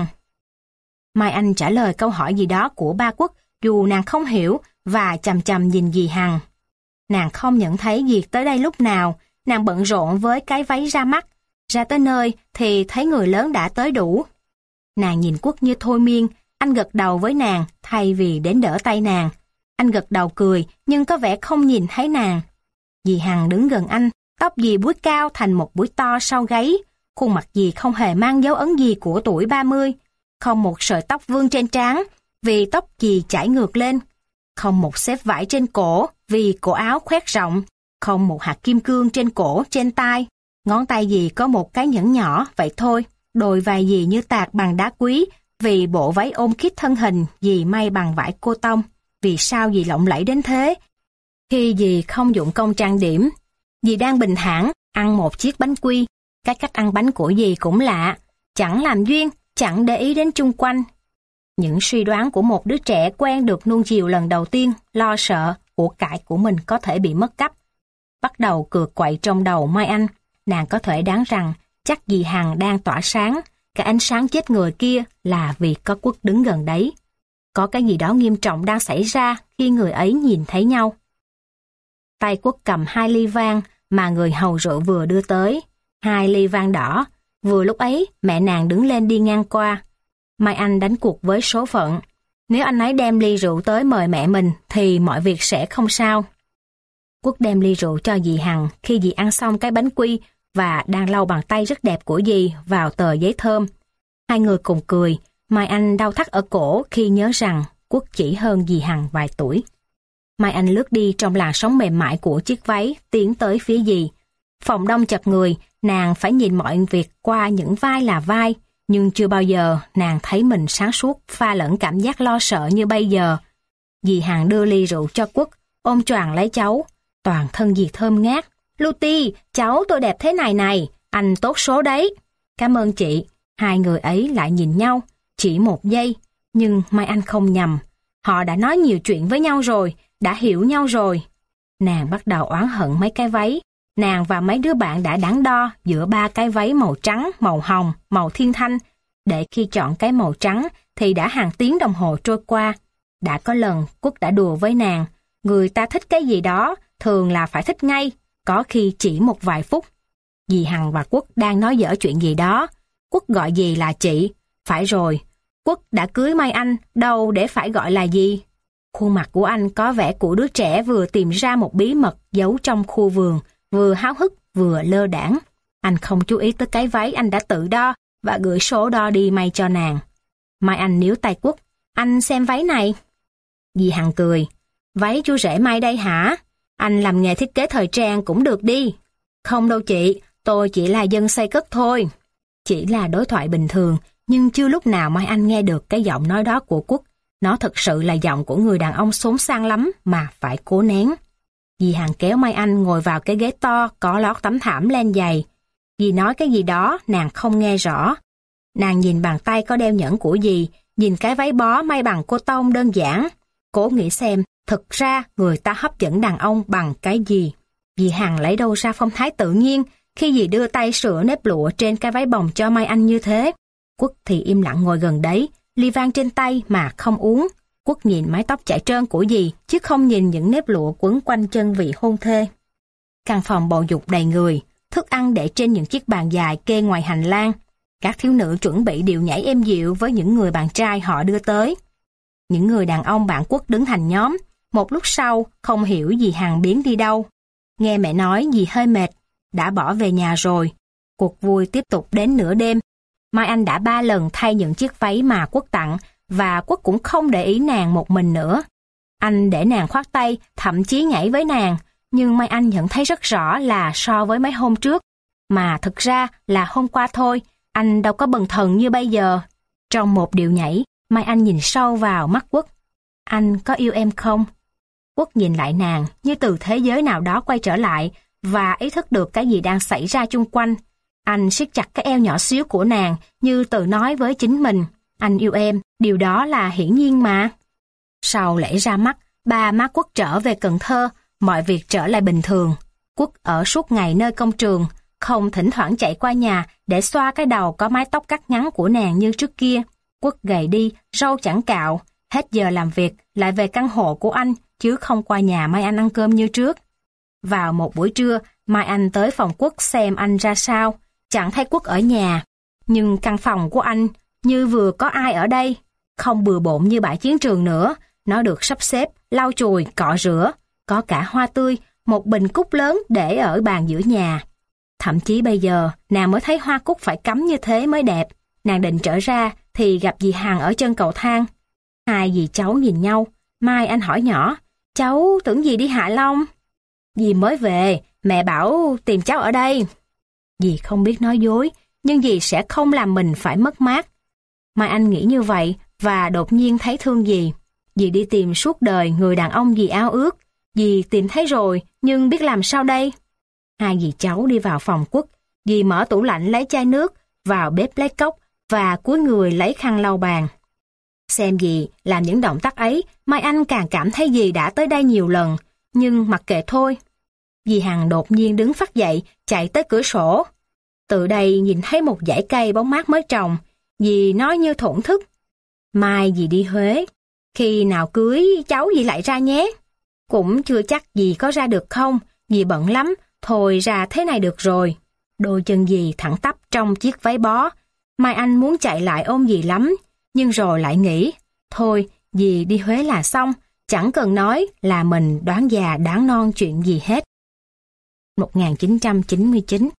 Mai Anh trả lời câu hỏi gì đó của ba Quốc, dù nàng không hiểu, và chằm chằm nhìn dì Hằng. Nàng không nhận thấy Diệt tới đây lúc nào, nàng bận rộn với cái váy ra mắt. Ra tới nơi thì thấy người lớn đã tới đủ. Nàng nhìn Quốc như thôi miên, anh gật đầu với nàng thay vì đến đỡ tay nàng. Anh gật đầu cười nhưng có vẻ không nhìn thấy nàng. Dì Hằng đứng gần anh, tóc dì búi cao thành một búi to sau gáy. Khuôn mặt dì không hề mang dấu ấn gì của tuổi 30. Không một sợi tóc vương trên trán vì tóc dì chảy ngược lên. Không một xếp vải trên cổ vì cổ áo khoét rộng. Không một hạt kim cương trên cổ, trên tai. Ngón tay dì có một cái nhẫn nhỏ, vậy thôi. Đôi vai dì như tạc bằng đá quý vì bộ váy ôm khít thân hình dì may bằng vải cô tông. Vì sao dì lộng lẫy đến thế? Khi dì không dụng công trang điểm, dì đang bình thản ăn một chiếc bánh quy. Cái cách ăn bánh của dì cũng lạ, chẳng làm duyên, chẳng để ý đến chung quanh. Những suy đoán của một đứa trẻ quen được nuông chiều lần đầu tiên, lo sợ của cải của mình có thể bị mất cắp. Bắt đầu cược quậy trong đầu Mai Anh, nàng có thể đoán rằng chắc dì Hằng đang tỏa sáng, cái ánh sáng chết người kia là vì có Quốc đứng gần đấy. Có cái gì đó nghiêm trọng đang xảy ra khi người ấy nhìn thấy nhau. Tay Quốc cầm 2 ly vang mà người hầu rượu vừa đưa tới. 2 ly vang đỏ. Vừa lúc ấy, mẹ nàng đứng lên đi ngang qua. Mai Anh đánh cuộc với số phận. Nếu anh ấy đem ly rượu tới mời mẹ mình, thì mọi việc sẽ không sao. Quốc đem ly rượu cho dì Hằng khi dì ăn xong cái bánh quy và đang lau bàn tay rất đẹp của dì vào tờ giấy thơm. Hai người cùng cười. Mai Anh đau thắt ở cổ khi nhớ rằng Quốc chỉ hơn dì Hằng vài tuổi. Mai Anh lướt đi trong làn sóng mềm mại của chiếc váy, tiến tới phía dì. Phòng đông chật người, nàng phải nhìn mọi việc qua những vai là vai, nhưng chưa bao giờ nàng thấy mình sáng suốt pha lẫn cảm giác lo sợ như bây giờ. Dì Hằng đưa ly rượu cho Quốc, ôm choàng lấy cháu. Toàn thân dì thơm ngát. Luti, cháu tôi đẹp thế này này, anh tốt số đấy. Cảm ơn chị. Hai người ấy lại nhìn nhau, chỉ một giây, nhưng Mai Anh không nhầm. Họ đã nói nhiều chuyện với nhau rồi, đã hiểu nhau rồi. Nàng bắt đầu oán hận mấy cái váy. Nàng và mấy đứa bạn đã đắn đo giữa 3 cái váy màu trắng, màu hồng, màu thiên thanh. Để khi chọn cái màu trắng thì đã hàng tiếng đồng hồ trôi qua. Đã có lần Quốc đã đùa với nàng, người ta thích cái gì đó thường là phải thích ngay, có khi chỉ một vài phút. Dì Hằng và Quốc đang nói dở chuyện gì đó. Quốc gọi dì là chị. Phải rồi, Quốc đã cưới Mai Anh, đâu để phải gọi là gì. Khuôn mặt của anh có vẻ của đứa trẻ vừa tìm ra một bí mật giấu trong khu vườn, vừa háo hức vừa lơ đãng. Anh không chú ý tới cái váy anh đã tự đo và gửi số đo đi may cho nàng. Mai Anh níu tay Quốc. Anh xem váy này. Dì Hằng cười. Váy chú rể may đây hả? Anh làm nghề thiết kế thời trang cũng được đi. Không đâu chị, tôi chỉ là dân xây cất thôi. Chỉ là đối thoại bình thường, nhưng chưa lúc nào Mai Anh nghe được cái giọng nói đó của Quốc. Nó thực sự là giọng của người đàn ông xốn sang lắm mà phải cố nén. Dì Hằng kéo Mai Anh ngồi vào cái ghế to có lót tấm thảm len dày. Dì nói cái gì đó nàng không nghe rõ. Nàng nhìn bàn tay có đeo nhẫn của dì, nhìn cái váy bó may bằng cô tông đơn giản. Cố nghĩ xem Thực ra người ta hấp dẫn đàn ông bằng cái gì? Dì Hằng lấy đâu ra phong thái tự nhiên khi dì đưa tay sửa nếp lụa trên cái váy bồng cho Mai Anh như thế? Quốc thì im lặng ngồi gần đấy, ly vang trên tay mà không uống. Quốc nhìn mái tóc chải trơn của dì, chứ không nhìn những nếp lụa quấn quanh chân vị hôn thê. Căn phòng bầu dục đầy người, thức ăn để trên những chiếc bàn dài kê ngoài hành lang. Các thiếu nữ chuẩn bị điệu nhảy êm dịu với những người bạn trai họ đưa tới. Những người đàn ông bạn Quốc đứng thành nhóm, một lúc sau không hiểu dì Hằng biến đi đâu. Nghe mẹ nói dì hơi mệt, đã bỏ về nhà rồi. Cuộc vui tiếp tục đến nửa đêm. Mai Anh đã 3 lần thay những chiếc váy mà Quốc tặng, và Quốc cũng không để ý nàng một mình nữa. Anh để nàng khoác tay, thậm chí nhảy với nàng, nhưng Mai Anh nhận thấy rất rõ là so với mấy hôm trước, mà thực ra là hôm qua thôi, anh đâu có bần thần như bây giờ. Trong một điệu nhảy, Mai Anh nhìn sâu vào mắt Quốc. Anh có yêu em không? Quốc nhìn lại nàng như từ thế giới nào đó quay trở lại và ý thức được cái gì đang xảy ra chung quanh. Anh siết chặt cái eo nhỏ xíu của nàng như tự nói với chính mình. Anh yêu em, điều đó là hiển nhiên mà. Sau lễ ra mắt, ba má Quốc trở về Cần Thơ, mọi việc trở lại bình thường. Quốc ở suốt ngày nơi công trường, không thỉnh thoảng chạy qua nhà để xoa cái đầu có mái tóc cắt ngắn của nàng như trước kia. Quốc gầy đi, râu chẳng cạo, hết giờ làm việc lại về căn hộ của anh, chứ không qua nhà Mai Anh ăn cơm như trước. Vào một buổi trưa, Mai Anh tới phòng Quốc xem anh ra sao, chẳng thấy Quốc ở nhà. Nhưng căn phòng của anh như vừa có ai ở đây, không bừa bộn như bãi chiến trường nữa, nó được sắp xếp, lau chùi, cọ rửa, có cả hoa tươi, một bình cúc lớn để ở bàn giữa nhà. Thậm chí bây giờ, nàng mới thấy hoa cúc phải cắm như thế mới đẹp. Nàng định trở ra thì gặp dì Hằng ở chân cầu thang. Hai dì cháu nhìn nhau, Mai Anh hỏi nhỏ, cháu tưởng dì đi Hạ Long. Dì mới về, mẹ bảo tìm cháu ở đây. Dì không biết nói dối, nhưng dì sẽ không làm mình phải mất mát. Mai Anh nghĩ như vậy và đột nhiên thấy thương dì. Dì đi tìm suốt đời người đàn ông dì ao ước. Dì tìm thấy rồi, nhưng biết làm sao đây? Hai dì cháu đi vào phòng Quốc. Dì mở tủ lạnh lấy chai nước, vào bếp lấy cốc và cúi người lấy khăn lau bàn. Xem dì làm những động tác ấy, Mai Anh càng cảm thấy dì đã tới đây nhiều lần, nhưng mặc kệ thôi. Dì Hằng đột nhiên đứng phắt dậy, chạy tới cửa sổ. Từ đây nhìn thấy một dãy cây bóng mát mới trồng, dì nói như thổn thức. Mai dì đi Huế, khi nào cưới cháu dì lại ra nhé. Cũng chưa chắc dì có ra được không, dì bận lắm, thôi ra thế này được rồi. Đôi chân dì thẳng tắp trong chiếc váy bó. Mai Anh muốn chạy lại ôm dì lắm, nhưng rồi lại nghĩ, thôi dì đi Huế là xong, chẳng cần nói là mình đoán già đoán non chuyện gì hết. 1999.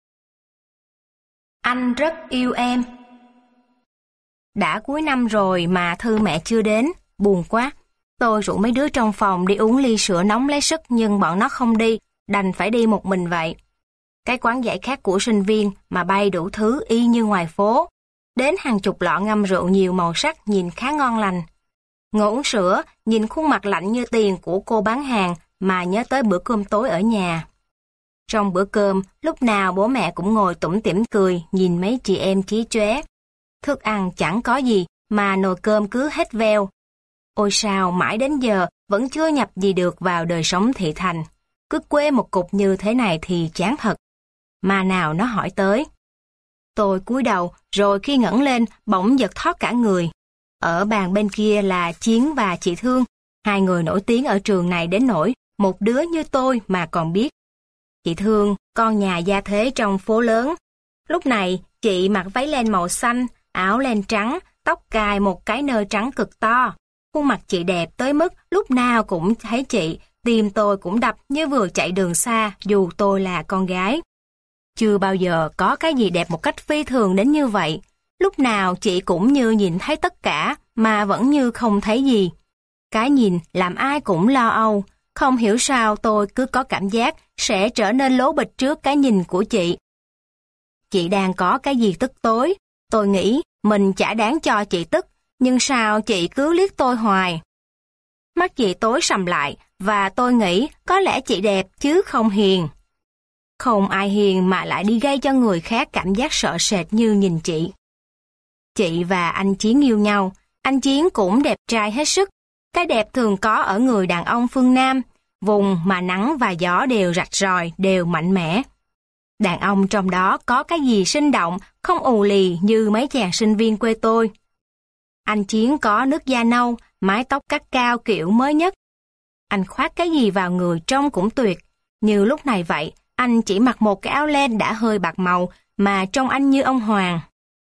Anh rất yêu em. Đã cuối năm rồi mà thư mẹ chưa đến, buồn quá. Tôi rủ mấy đứa trong phòng đi uống ly sữa nóng lấy sức nhưng bọn nó không đi, đành phải đi một mình vậy. Cái quán giải khát của sinh viên mà bày đủ thứ y như ngoài phố. Đến hàng chục lọ ngâm rượu nhiều màu sắc nhìn khá ngon lành. Ngồi uống sữa, nhìn khuôn mặt lạnh như tiền của cô bán hàng mà nhớ tới bữa cơm tối ở nhà. Trong bữa cơm, lúc nào bố mẹ cũng ngồi tủm tỉm cười nhìn mấy chị em chí chóe. Thức ăn chẳng có gì mà nồi cơm cứ hết veo. Ôi sao mãi đến giờ vẫn chưa nhập gì được vào đời sống thị thành. Cứ quê một cục như thế này thì chán thật. Mà nào nó hỏi tới. Tôi cúi đầu rồi khi ngẩng lên bỗng giật thót cả người. Ở bàn bên kia là Chiến và chị Thương, hai người nổi tiếng ở trường này đến nỗi một đứa như tôi mà còn biết. Chị Thương, con nhà gia thế trong phố lớn. Lúc này, chị mặc váy len màu xanh, áo len trắng, tóc cài một cái nơ trắng cực to. Khuôn mặt chị đẹp tới mức lúc nào cũng thấy chị, tim tôi cũng đập như vừa chạy đường xa dù tôi là con gái. Chưa bao giờ có cái gì đẹp một cách phi thường đến như vậy. Lúc nào chị cũng như nhìn thấy tất cả mà vẫn như không thấy gì. Cái nhìn làm ai cũng lo âu. Không hiểu sao tôi cứ có cảm giác sẽ trở nên lố bịch trước cái nhìn của chị. Chị đang có cái gì tức tối. Tôi nghĩ mình chả đáng cho chị tức, nhưng sao chị cứ liếc tôi hoài. Mắt chị tối sầm lại và tôi nghĩ có lẽ chị đẹp chứ không hiền. Không ai hiền mà lại đi gây cho người khác cảm giác sợ sệt như nhìn chị. Chị và anh Chiến yêu nhau, anh Chiến cũng đẹp trai hết sức. Cái đẹp thường có ở người đàn ông phương Nam, vùng mà nắng và gió đều rạch ròi, đều mạnh mẽ. Đàn ông trong đó có cái gì sinh động, không ù lì như mấy chàng sinh viên quê tôi. Anh Chiến có nước da nâu, mái tóc cắt cao kiểu mới nhất. Anh khoác cái gì vào người trông cũng tuyệt. Như lúc này vậy, anh chỉ mặc một cái áo len đã hơi bạc màu mà trông anh như ông hoàng.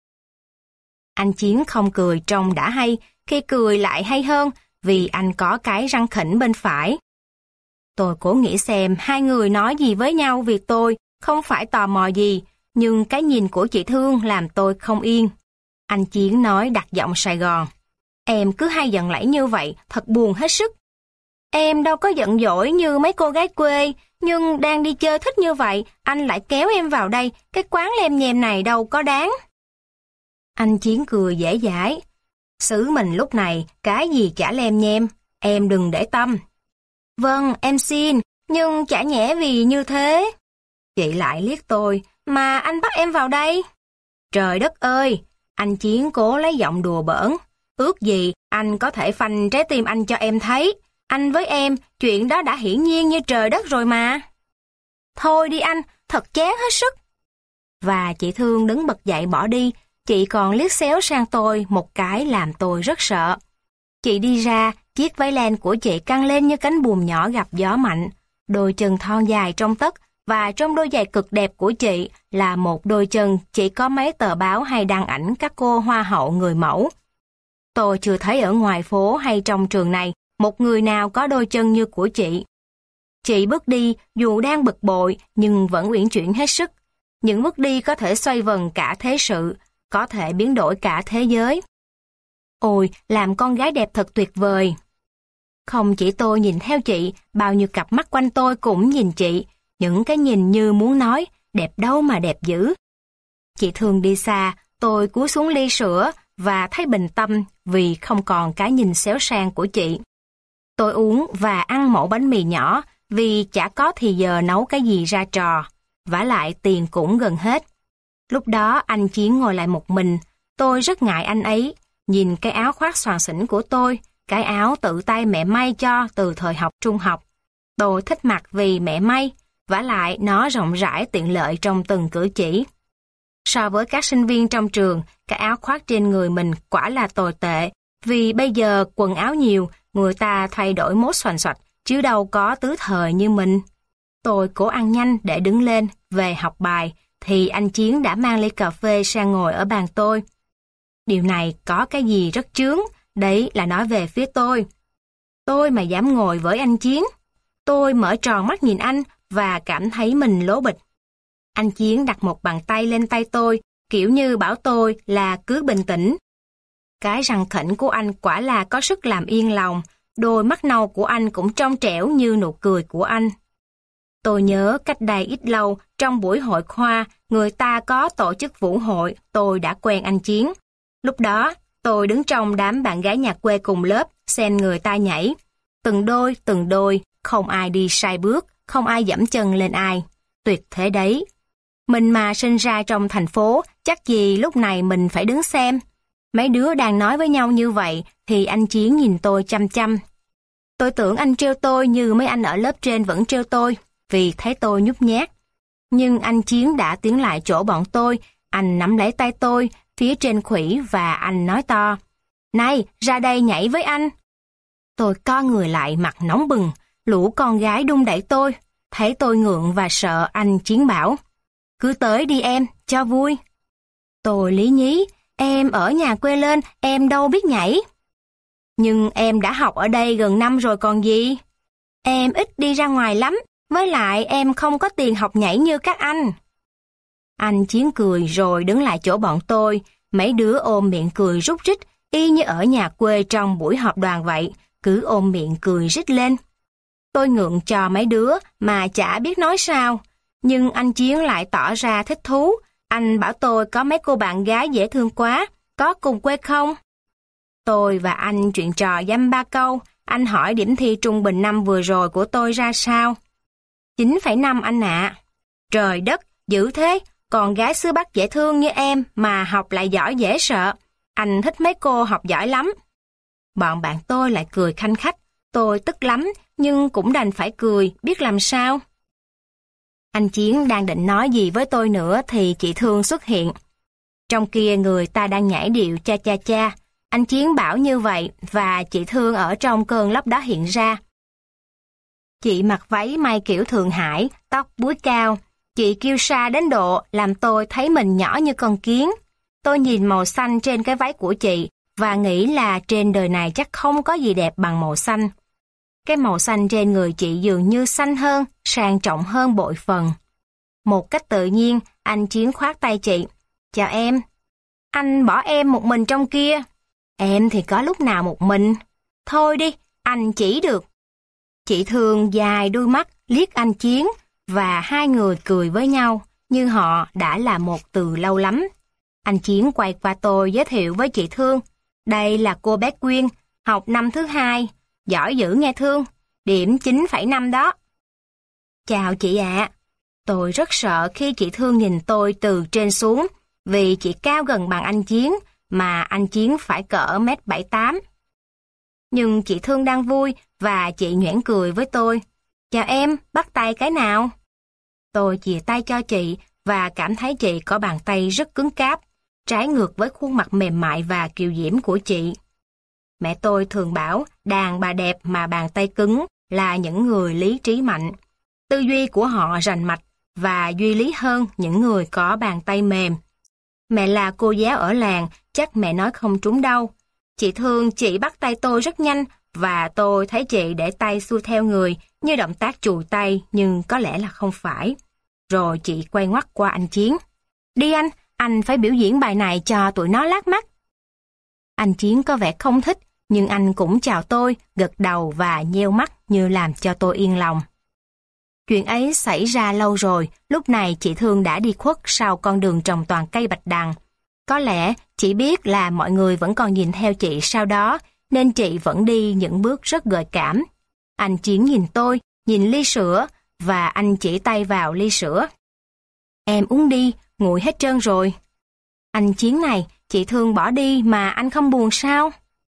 Anh Chiến không cười trông đã hay, khi cười lại hay hơn vì anh có cái răng khỉnh bên phải. Tôi cố nghĩ xem hai người nói gì với nhau vì tôi không phải tò mò gì, nhưng cái nhìn của chị Thương làm tôi không yên. Anh Chiến nói đặt giọng Sài Gòn. Em cứ hay giận lẫy như vậy, thật buồn hết sức. Em đâu có giận dỗi như mấy cô gái quê, nhưng đang đi chơi thích như vậy, anh lại kéo em vào đây, cái quán lem nhem này đâu có đáng. Anh Chiến cười dễ dãi. Xứ mình lúc này, cái gì chả lem nhem, em đừng để tâm. Vâng, em xin, nhưng chả nhẽ vì như thế. Chị lại liếc tôi, mà anh bắt em vào đây. Trời đất ơi, anh Chiến cố lấy giọng đùa bỡn. Ước gì anh có thể phanh trái tim anh cho em thấy. Anh với em, chuyện đó đã hiển nhiên như trời đất rồi mà. Thôi đi anh, thật chán hết sức. Và chị Thương đứng bật dậy bỏ đi, chị còn liếc xéo sang tôi một cái làm tôi rất sợ. Chị đi ra, chiếc váy len của chị căng lên như cánh buồm nhỏ gặp gió mạnh. Đôi chân thon dài trong tất và trong đôi giày cực đẹp của chị là một đôi chân chỉ có mấy tờ báo hay đăng ảnh các cô hoa hậu người mẫu. Tôi chưa thấy ở ngoài phố hay trong trường này một người nào có đôi chân như của chị. Chị bước đi dù đang bực bội nhưng vẫn uyển chuyển hết sức. Những bước đi có thể xoay vần cả thế sự, có thể biến đổi cả thế giới. Ôi, làm con gái đẹp thật tuyệt vời. Không chỉ tôi nhìn theo chị, bao nhiêu cặp mắt quanh tôi cũng nhìn chị, những cái nhìn như muốn nói, đẹp đâu mà đẹp dữ. Chị Thương đi xa, tôi cúi xuống ly sữa và thấy bình tâm vì không còn cái nhìn xéo sang của chị. Tôi uống và ăn mẩu bánh mì nhỏ vì chả có thì giờ nấu cái gì ra trò, vả lại tiền cũng gần hết. Lúc đó anh Chiến ngồi lại một mình, tôi rất ngại anh ấy, nhìn cái áo khoác xoàng xỉnh của tôi, cái áo tự tay mẹ may cho từ thời học trung học. Tôi thích mặc vì mẹ may, vả lại nó rộng rãi tiện lợi trong từng cử chỉ. So với các sinh viên trong trường, cái áo khoác trên người mình quả là tồi tệ, vì bây giờ quần áo nhiều, người ta thay đổi mốt xoành xoạch, chứ đâu có tứ thời như mình. Tôi cố ăn nhanh để đứng lên, về học bài, thì anh Chiến đã mang ly cà phê sang ngồi ở bàn tôi. Điều này có cái gì rất chướng, đấy là nói về phía tôi. Tôi mà dám ngồi với anh Chiến. Tôi mở tròn mắt nhìn anh và cảm thấy mình lố bịch. Anh Chiến đặt một bàn tay lên tay tôi, kiểu như bảo tôi là cứ bình tĩnh. Cái răng khỉnh của anh quả là có sức làm yên lòng, đôi mắt nâu của anh cũng trong trẻo như nụ cười của anh. Tôi nhớ cách đây ít lâu, trong buổi hội khoa, người ta có tổ chức vũ hội, tôi đã quen anh Chiến. Lúc đó, tôi đứng trong đám bạn gái nhà quê cùng lớp, xem người ta nhảy. Từng đôi, không ai đi sai bước, không ai giẫm chân lên ai. Tuyệt thế đấy. Mình mà sinh ra trong thành phố, chắc gì lúc này mình phải đứng xem. Mấy đứa đang nói với nhau như vậy, thì anh Chiến nhìn tôi chăm chăm. Tôi tưởng anh trêu tôi như mấy anh ở lớp trên vẫn trêu tôi, vì thấy tôi nhút nhát. Nhưng anh Chiến đã tiến lại chỗ bọn tôi, anh nắm lấy tay tôi, phía trên khuỷu và anh nói to. Này, ra đây nhảy với anh. Tôi co người lại mặt nóng bừng, lũ con gái đung đẩy tôi. Thấy tôi ngượng và sợ, anh Chiến bảo. Cứ tới đi em, cho vui. Tôi lý nhí, em ở nhà quê lên, em đâu biết nhảy. Nhưng em đã học ở đây gần năm rồi còn gì. Em ít đi ra ngoài lắm, với lại em không có tiền học nhảy như các anh. Anh Chiến cười rồi đứng lại chỗ bọn tôi, mấy đứa ôm miệng cười rúc rít, y như ở nhà quê trong buổi họp đoàn vậy, cứ ôm miệng cười rít lên. Tôi ngượng cho mấy đứa mà chả biết nói sao, nhưng anh Chiến lại tỏ ra thích thú. Anh bảo tôi có mấy cô bạn gái dễ thương quá, có cùng quê không? Tôi và anh chuyện trò dăm ba câu, anh hỏi điểm thi trung bình năm vừa rồi của tôi ra sao? 9,5 anh ạ. Trời đất, dữ thế, còn gái xứ Bắc dễ thương như em mà học lại giỏi dễ sợ. Anh thích mấy cô học giỏi lắm. Bọn bạn tôi lại cười khanh khách. Tôi tức lắm, nhưng cũng đành phải cười, biết làm sao. Anh Chiến đang định nói gì với tôi nữa thì chị Thương xuất hiện. Trong kia người ta đang nhảy điệu cha cha cha. Anh Chiến bảo như vậy và chị Thương ở trong cơn lốc đó hiện ra. Chị mặc váy may kiểu Thượng Hải, tóc búi cao. Chị kiêu sa đến độ làm tôi thấy mình nhỏ như con kiến. Tôi nhìn màu xanh trên cái váy của chị và nghĩ là trên đời này chắc không có gì đẹp bằng màu xanh. Cái màu xanh trên người chị dường như xanh hơn, sang trọng hơn bội phần. Một cách tự nhiên, anh Chiến khoát tay chị. Chào em. Anh bỏ em một mình trong kia. Em thì có lúc nào một mình. Thôi đi, anh chỉ được. Chị Thương dài đôi mắt liếc anh Chiến và hai người cười với nhau như họ đã là một từ lâu lắm. Anh Chiến quay qua tôi giới thiệu với chị Thương. Đây là cô bé Quyên, học năm thứ 2. Giỏi dữ nghe Thương, điểm 9,5 đó. Chào chị ạ. Tôi rất sợ khi chị Thương nhìn tôi từ trên xuống, vì chị cao gần bằng anh Chiến, mà anh Chiến phải cỡ 1m78. Nhưng chị Thương đang vui và chị nhoẻn cười với tôi. Chào em, bắt tay cái nào? Tôi chìa tay cho chị và cảm thấy chị có bàn tay rất cứng cáp, trái ngược với khuôn mặt mềm mại và kiều diễm của chị. Mẹ tôi thường bảo đàn bà đẹp mà bàn tay cứng là những người lý trí mạnh. Tư duy của họ rành mạch và duy lý hơn những người có bàn tay mềm. Mẹ là cô giáo ở làng, chắc mẹ nói không trúng đâu. Chị Thương chỉ bắt tay tôi rất nhanh và tôi thấy chị để tay xuôi theo người như động tác chùi tay nhưng có lẽ là không phải. Rồi chị quay ngoắt qua anh Chiến. Đi anh phải biểu diễn bài này cho tụi nó lác mắt. Anh Chiến có vẻ không thích, nhưng anh cũng chào tôi, gật đầu và nheo mắt như làm cho tôi yên lòng. Chuyện ấy xảy ra lâu rồi, lúc này chị Thương đã đi khuất sau con đường trồng toàn cây bạch đằng. Có lẽ chị biết là mọi người vẫn còn nhìn theo chị sau đó, nên chị vẫn đi những bước rất gợi cảm. Anh Chiến nhìn tôi, nhìn ly sữa, và anh chỉ tay vào ly sữa. Em uống đi, nguội hết trơn rồi. Anh Chiến này, chị Thương bỏ đi mà anh không buồn sao?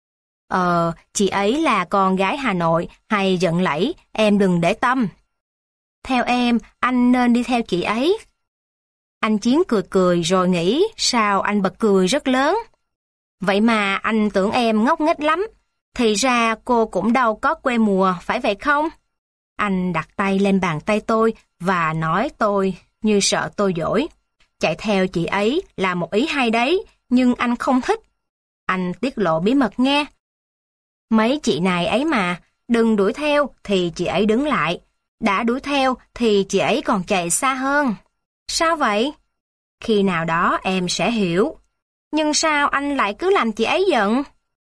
Chị ấy là con gái Hà Nội hay giận lẫy, em đừng để tâm. Theo em, anh nên đi theo chị ấy. Anh Chiến cười cười rồi nghĩ sao anh bật cười rất lớn. Vậy mà anh tưởng em ngốc nghếch lắm. Thì ra cô cũng đâu có quê mùa, phải vậy không? Anh đặt tay lên bàn tay tôi và nói tôi như sợ tôi dỗi. Chạy theo chị ấy là một ý hay đấy, nhưng anh không thích. Anh tiết lộ bí mật nghe. Mấy chị này ấy mà, đừng đuổi theo thì chị ấy đứng lại. Đã đuổi theo thì chị ấy còn chạy xa hơn. Sao vậy? Khi nào đó em sẽ hiểu. Nhưng sao anh lại cứ làm chị ấy giận?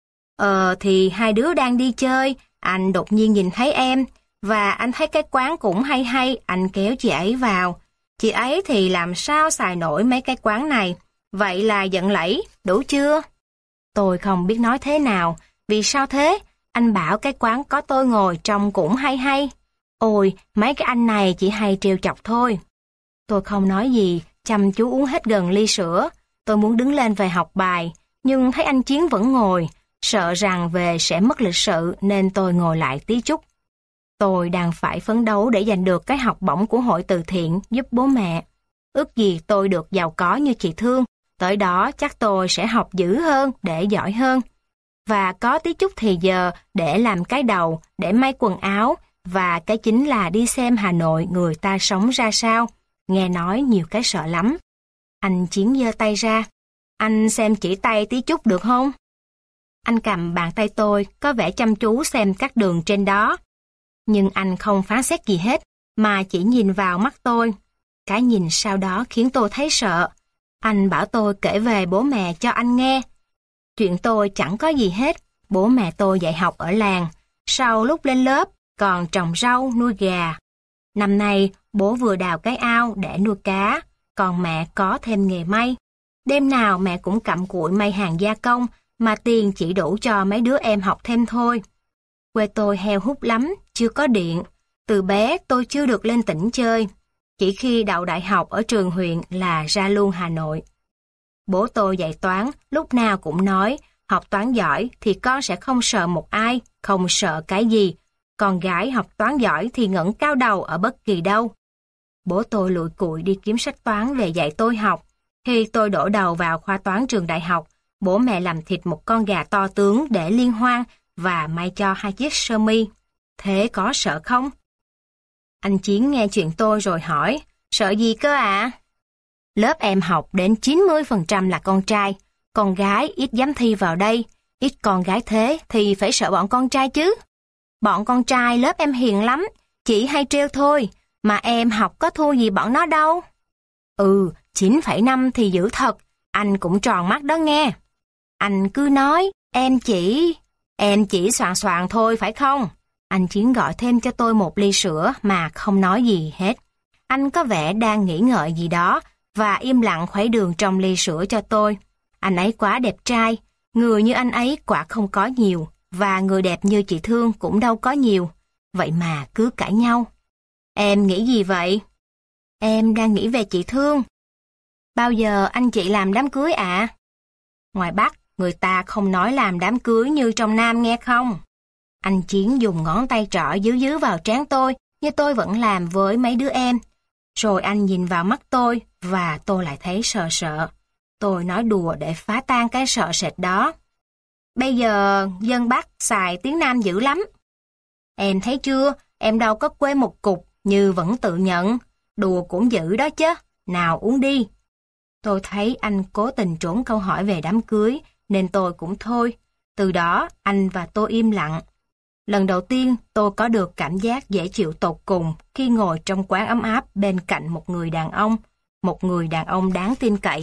Thì hai đứa đang đi chơi, anh đột nhiên nhìn thấy em, và anh thấy cái quán cũng hay hay, anh kéo chị ấy vào. Chị ấy thì làm sao xài nổi mấy cái quán này, vậy là giận lẫy, đủ chưa? Tôi không biết nói thế nào, vì sao thế? Anh bảo cái quán có tôi ngồi trông cũng hay hay. Ôi, mấy cái anh này chỉ hay trêu chọc thôi. Tôi không nói gì, chăm chú uống hết gần ly sữa. Tôi muốn đứng lên về học bài, nhưng thấy anh Chiến vẫn ngồi. Sợ rằng về sẽ mất lịch sự nên tôi ngồi lại tí chút. Tôi đang phải phấn đấu để giành được cái học bổng của hội từ thiện giúp bố mẹ. Ước gì tôi được giàu có như chị Thương, tới đó chắc tôi sẽ học dữ hơn để giỏi hơn. Và có tí chút thì giờ để làm cái đầu, để may quần áo, và cái chính là đi xem Hà Nội người ta sống ra sao. Nghe nói nhiều cái sợ lắm. Anh Chiến giơ tay ra. Anh xem chỉ tay tí chút được không? Anh cầm bàn tay tôi, có vẻ chăm chú xem các đường trên đó. Nhưng anh không phán xét gì hết, mà chỉ nhìn vào mắt tôi. Cái nhìn sau đó khiến tôi thấy sợ. Anh bảo tôi kể về bố mẹ cho anh nghe. Chuyện tôi chẳng có gì hết. Bố mẹ tôi dạy học ở làng. Sau lúc lên lớp, còn trồng rau, nuôi gà. Năm nay, bố vừa đào cái ao để nuôi cá, còn mẹ có thêm nghề may. Đêm nào mẹ cũng cặm cụi may hàng gia công, mà tiền chỉ đủ cho mấy đứa em học thêm thôi. Quê tôi heo hút lắm, chưa có điện. Từ bé tôi chưa được lên tỉnh chơi. Chỉ khi đậu đại học ở trường huyện là ra luôn Hà Nội. Bố tôi dạy toán, lúc nào cũng nói, học toán giỏi thì con sẽ không sợ một ai, không sợ cái gì. Con gái học toán giỏi thì ngẩng cao đầu ở bất kỳ đâu. Bố tôi lụi cụi đi kiếm sách toán về dạy tôi học. Khi tôi đổ đầu vào khoa toán trường đại học, bố mẹ làm thịt một con gà to tướng để liên hoan và may cho 2 chiếc sơ mi. Thế có sợ không? Anh Chiến nghe chuyện tôi rồi hỏi, sợ gì cơ ạ? Lớp em học đến 90% là con trai, con gái ít dám thi vào đây, ít con gái thế thì phải sợ bọn con trai chứ. Bọn con trai lớp em hiền lắm, chỉ hay trêu thôi, mà em học có thua gì bọn nó đâu. 9,5 thì dữ thật, anh cũng tròn mắt đó nghe. Anh cứ nói, em chỉ soàn soàn thôi phải không? Anh Chiến gọi thêm cho tôi một ly sữa mà không nói gì hết. Anh có vẻ đang nghĩ ngợi gì đó và im lặng khuấy đường trong ly sữa cho tôi. Anh ấy quá đẹp trai, người như anh ấy quả không có nhiều, và người đẹp như chị Thương cũng đâu có nhiều. Vậy mà cứ cãi nhau. Em nghĩ gì vậy? Em đang nghĩ về chị Thương. Bao giờ anh chị làm đám cưới ạ? Ngoài Bắc, người ta không nói làm đám cưới như trong Nam nghe không? Anh Chiến dùng ngón tay trỏ díu vào trán tôi, như tôi vẫn làm với mấy đứa em. Rồi anh nhìn vào mắt tôi, và tôi lại thấy sợ sợ. Tôi nói đùa để phá tan cái sợ sệt đó. Bây giờ, dân Bắc xài tiếng Nam dữ lắm. Em thấy chưa, em đâu có quê một cục, như vẫn tự nhận. Đùa cũng dữ đó chứ, nào uống đi. Tôi thấy anh cố tình trốn câu hỏi về đám cưới, nên tôi cũng thôi. Từ đó, anh và tôi im lặng. Lần đầu tiên, tôi có được cảm giác dễ chịu tột cùng khi ngồi trong quán ấm áp bên cạnh một người đàn ông đáng tin cậy.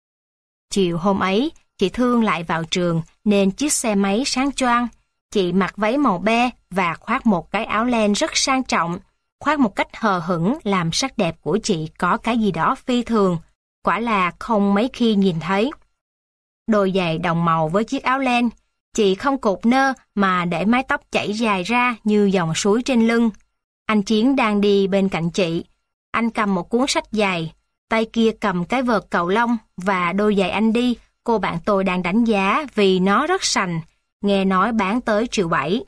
Chiều hôm ấy, chị Thương lại vào trường nên chiếc xe máy sáng choang. Chị mặc váy màu be và khoác một cái áo len rất sang trọng, khoác một cách hờ hững làm sắc đẹp của chị có cái gì đó phi thường, quả là không mấy khi nhìn thấy. Đôi giày đồng màu với chiếc áo len, chị không cột nơ mà để mái tóc chảy dài ra như dòng suối trên lưng. Anh Chiến đang đi bên cạnh chị. Anh cầm một cuốn sách dày, tay kia cầm cái vợt cầu lông và đôi giày anh đi, cô bạn tôi đang đánh giá vì nó rất sành, nghe nói bán tới 1,7 triệu.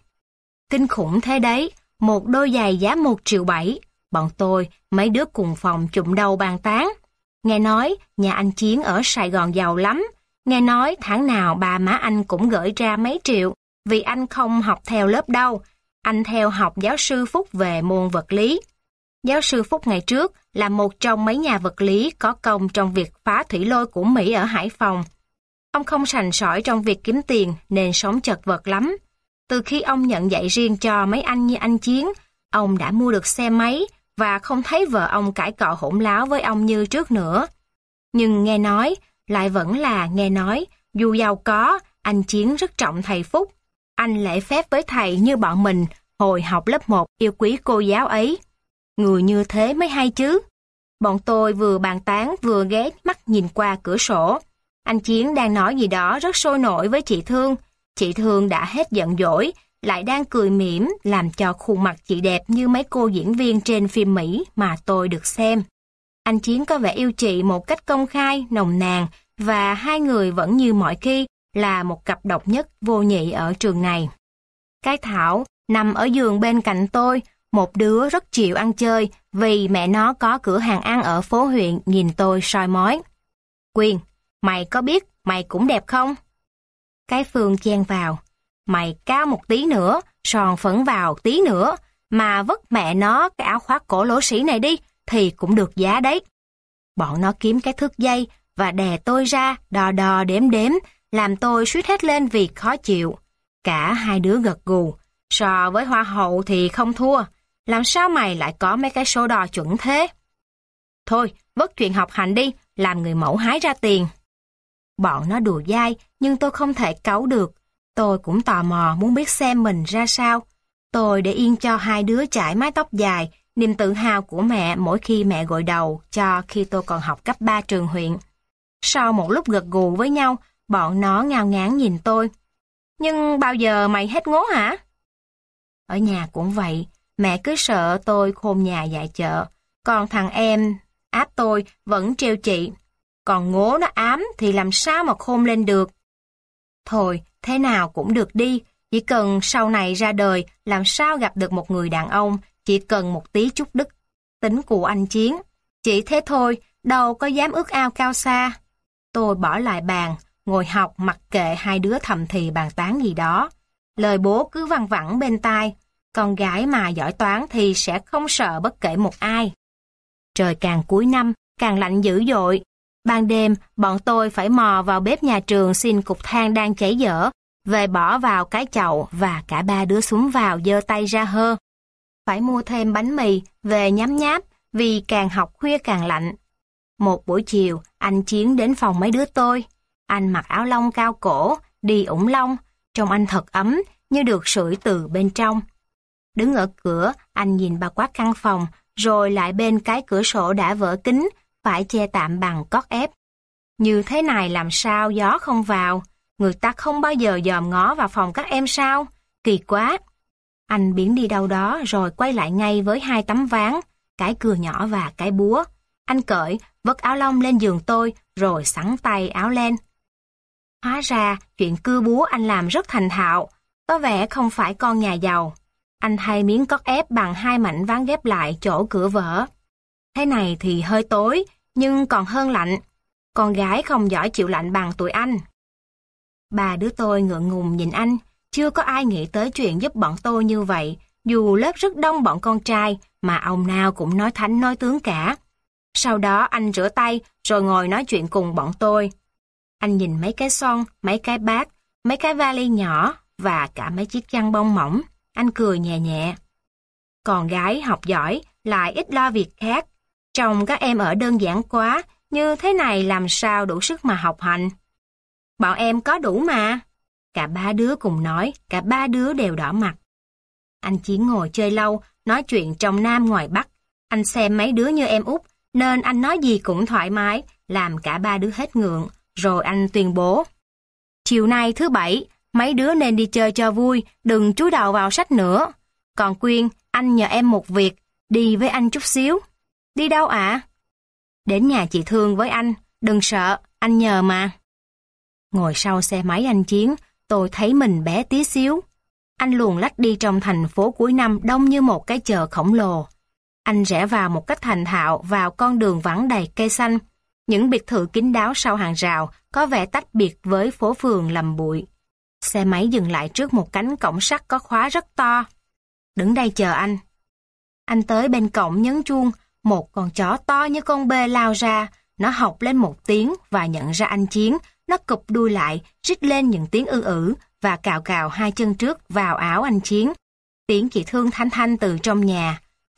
Kinh khủng thế đấy, một đôi giày giá 1,7 triệu. Bọn tôi, mấy đứa cùng phòng chụm đầu bàn tán. Nghe nói nhà anh Chiến ở Sài Gòn giàu lắm, nghe nói tháng nào bà má anh cũng gửi ra mấy triệu, vì anh không học theo lớp đâu, anh theo học giáo sư Phúc về môn vật lý. Giáo sư Phúc ngày trước là một trong mấy nhà vật lý có công trong việc phá thủy lôi của Mỹ ở Hải Phòng. Ông không sành sỏi trong việc kiếm tiền nên sống chật vật lắm. Từ khi ông nhận dạy riêng cho mấy anh như anh Chiến, ông đã mua được xe máy và không thấy vợ ông cãi cọ hỗn láo với ông như trước nữa. Nhưng nghe nói, lại vẫn là nghe nói, dù giàu có, anh Chiến rất trọng thầy Phúc. Anh lễ phép với thầy như bọn mình hồi học lớp 1 yêu quý cô giáo ấy. Người như thế mới hay chứ. Bọn tôi vừa bàn tán vừa ghé mắt nhìn qua cửa sổ. Anh Chiến đang nói gì đó rất sôi nổi với chị Thương. Chị Thương đã hết giận dỗi, lại đang cười mỉm làm cho khuôn mặt chị đẹp như mấy cô diễn viên trên phim Mỹ mà tôi được xem. Anh Chiến có vẻ yêu chị một cách công khai, nồng nàn và hai người vẫn như mọi khi là một cặp độc nhất vô nhị ở trường này. Cái Thảo nằm ở giường bên cạnh tôi, một đứa rất chịu ăn chơi vì mẹ nó có cửa hàng ăn ở phố huyện nhìn tôi soi mói. Quyên, mày có biết mày cũng đẹp không? Cái Phương chen vào. Mày cao một tí nữa, sòn phấn vào tí nữa, mà vất mẹ nó cái áo khoác cổ lỗ sĩ này đi, thì cũng được giá đấy. Bọn nó kiếm cái thước dây và đè tôi ra, đo đo đếm đếm, làm tôi suýt hết lên vì khó chịu. Cả hai đứa gật gù. So với hoa hậu thì không thua. Làm sao mày lại có mấy cái số đo chuẩn thế? Thôi, vất chuyện học hành đi, làm người mẫu hái ra tiền. Bọn nó đùa dai, nhưng tôi không thể cáu được. Tôi cũng tò mò muốn biết xem mình ra sao. Tôi để yên cho hai đứa chải mái tóc dài, niềm tự hào của mẹ mỗi khi mẹ gội đầu cho khi tôi còn học cấp 3 trường huyện. Sau một lúc gật gù với nhau, bọn nó ngao ngán nhìn tôi. Nhưng bao giờ mày hết ngố hả? Ở nhà cũng vậy, mẹ cứ sợ tôi khôn nhà dại chợ. Còn thằng em áp tôi vẫn trêu chị. Còn ngố nó ám thì làm sao mà khôn lên được. Thôi, thế nào cũng được đi, chỉ cần sau này ra đời làm sao gặp được một người đàn ông, chỉ cần một tí chút đức tính của anh Chiến. Chỉ thế thôi, đâu có dám ước ao cao xa. Tôi bỏ lại bàn, ngồi học mặc kệ hai đứa thầm thì bàn tán gì đó. Lời bố cứ văng vẳng bên tai, con gái mà giỏi toán thì sẽ không sợ bất kể một ai. Trời càng cuối năm, càng lạnh dữ dội. Ban đêm, bọn tôi phải mò vào bếp nhà trường xin cục than đang cháy dở, về bỏ vào cái chậu và cả ba đứa xuống vào giơ tay ra hơ. Phải mua thêm bánh mì, về nhấm nháp, vì càng học khuya càng lạnh. Một buổi chiều, anh Chiến đến phòng mấy đứa tôi. Anh mặc áo lông cao cổ, đi ủng lông, trông anh thật ấm, như được sưởi từ bên trong. Đứng ở cửa, anh nhìn bao quát căn phòng, rồi lại bên cái cửa sổ đã vỡ kính, phải che tạm bằng cót ép. Như thế này làm sao gió không vào? Người ta không bao giờ dòm ngó vào phòng các em sao? Kỳ quá! Anh biến đi đâu đó rồi quay lại ngay với hai tấm ván, cái cưa nhỏ và cái búa. Anh cởi, vất áo lông lên giường tôi, rồi xắn tay áo len. Hóa ra, chuyện cưa búa anh làm rất thành thạo, có vẻ không phải con nhà giàu. Anh thay miếng cót ép bằng hai mảnh ván ghép lại chỗ cửa vỡ. Thế này thì hơi tối, nhưng còn hơn lạnh. Con gái không giỏi chịu lạnh bằng tụi anh. Ba đứa tôi ngượng ngùng nhìn anh, chưa có ai nghĩ tới chuyện giúp bọn tôi như vậy, dù lớp rất đông bọn con trai, mà ông nào cũng nói thánh nói tướng cả. Sau đó anh rửa tay, rồi ngồi nói chuyện cùng bọn tôi. Anh nhìn mấy cái son, mấy cái bát, mấy cái vali nhỏ, và cả mấy chiếc chăn bông mỏng. Anh cười nhẹ nhẹ. Con gái học giỏi, lại ít lo việc khác. Trông các em ở đơn giản quá, như thế này làm sao đủ sức mà học hành. Bọn em có đủ mà. Cả ba đứa cùng nói, cả ba đứa đều đỏ mặt. Anh Chiến ngồi chơi lâu, nói chuyện trong Nam ngoài Bắc. Anh xem mấy đứa như em út, nên anh nói gì cũng thoải mái, làm cả ba đứa hết ngượng. Rồi anh tuyên bố. Chiều nay thứ Bảy, mấy đứa nên đi chơi cho vui, đừng chúi đầu vào sách nữa. Còn Quyên, anh nhờ em một việc, đi với anh chút xíu. Đi đâu ạ? Đến nhà chị Thương với anh, đừng sợ, anh nhờ mà. Ngồi sau xe máy anh Chiến, tôi thấy mình bé tí xíu. Anh luồn lách đi trong thành phố cuối năm đông như một cái chợ khổng lồ. Anh rẽ vào một cách thành thạo vào con đường vắng đầy cây xanh. Những biệt thự kín đáo sau hàng rào có vẻ tách biệt với phố phường lầm bụi. Xe máy dừng lại trước một cánh cổng sắt có khóa rất to. Đứng đây chờ anh. Anh tới bên cổng nhấn chuông, một con chó to như con bê lao ra. Nó hộc lên một tiếng và nhận ra anh Chiến. Nó cụp đuôi lại, rít lên những tiếng ư và cào cào hai chân trước vào áo anh Chiến. Tiếng chị Thương thanh thanh từ trong nhà.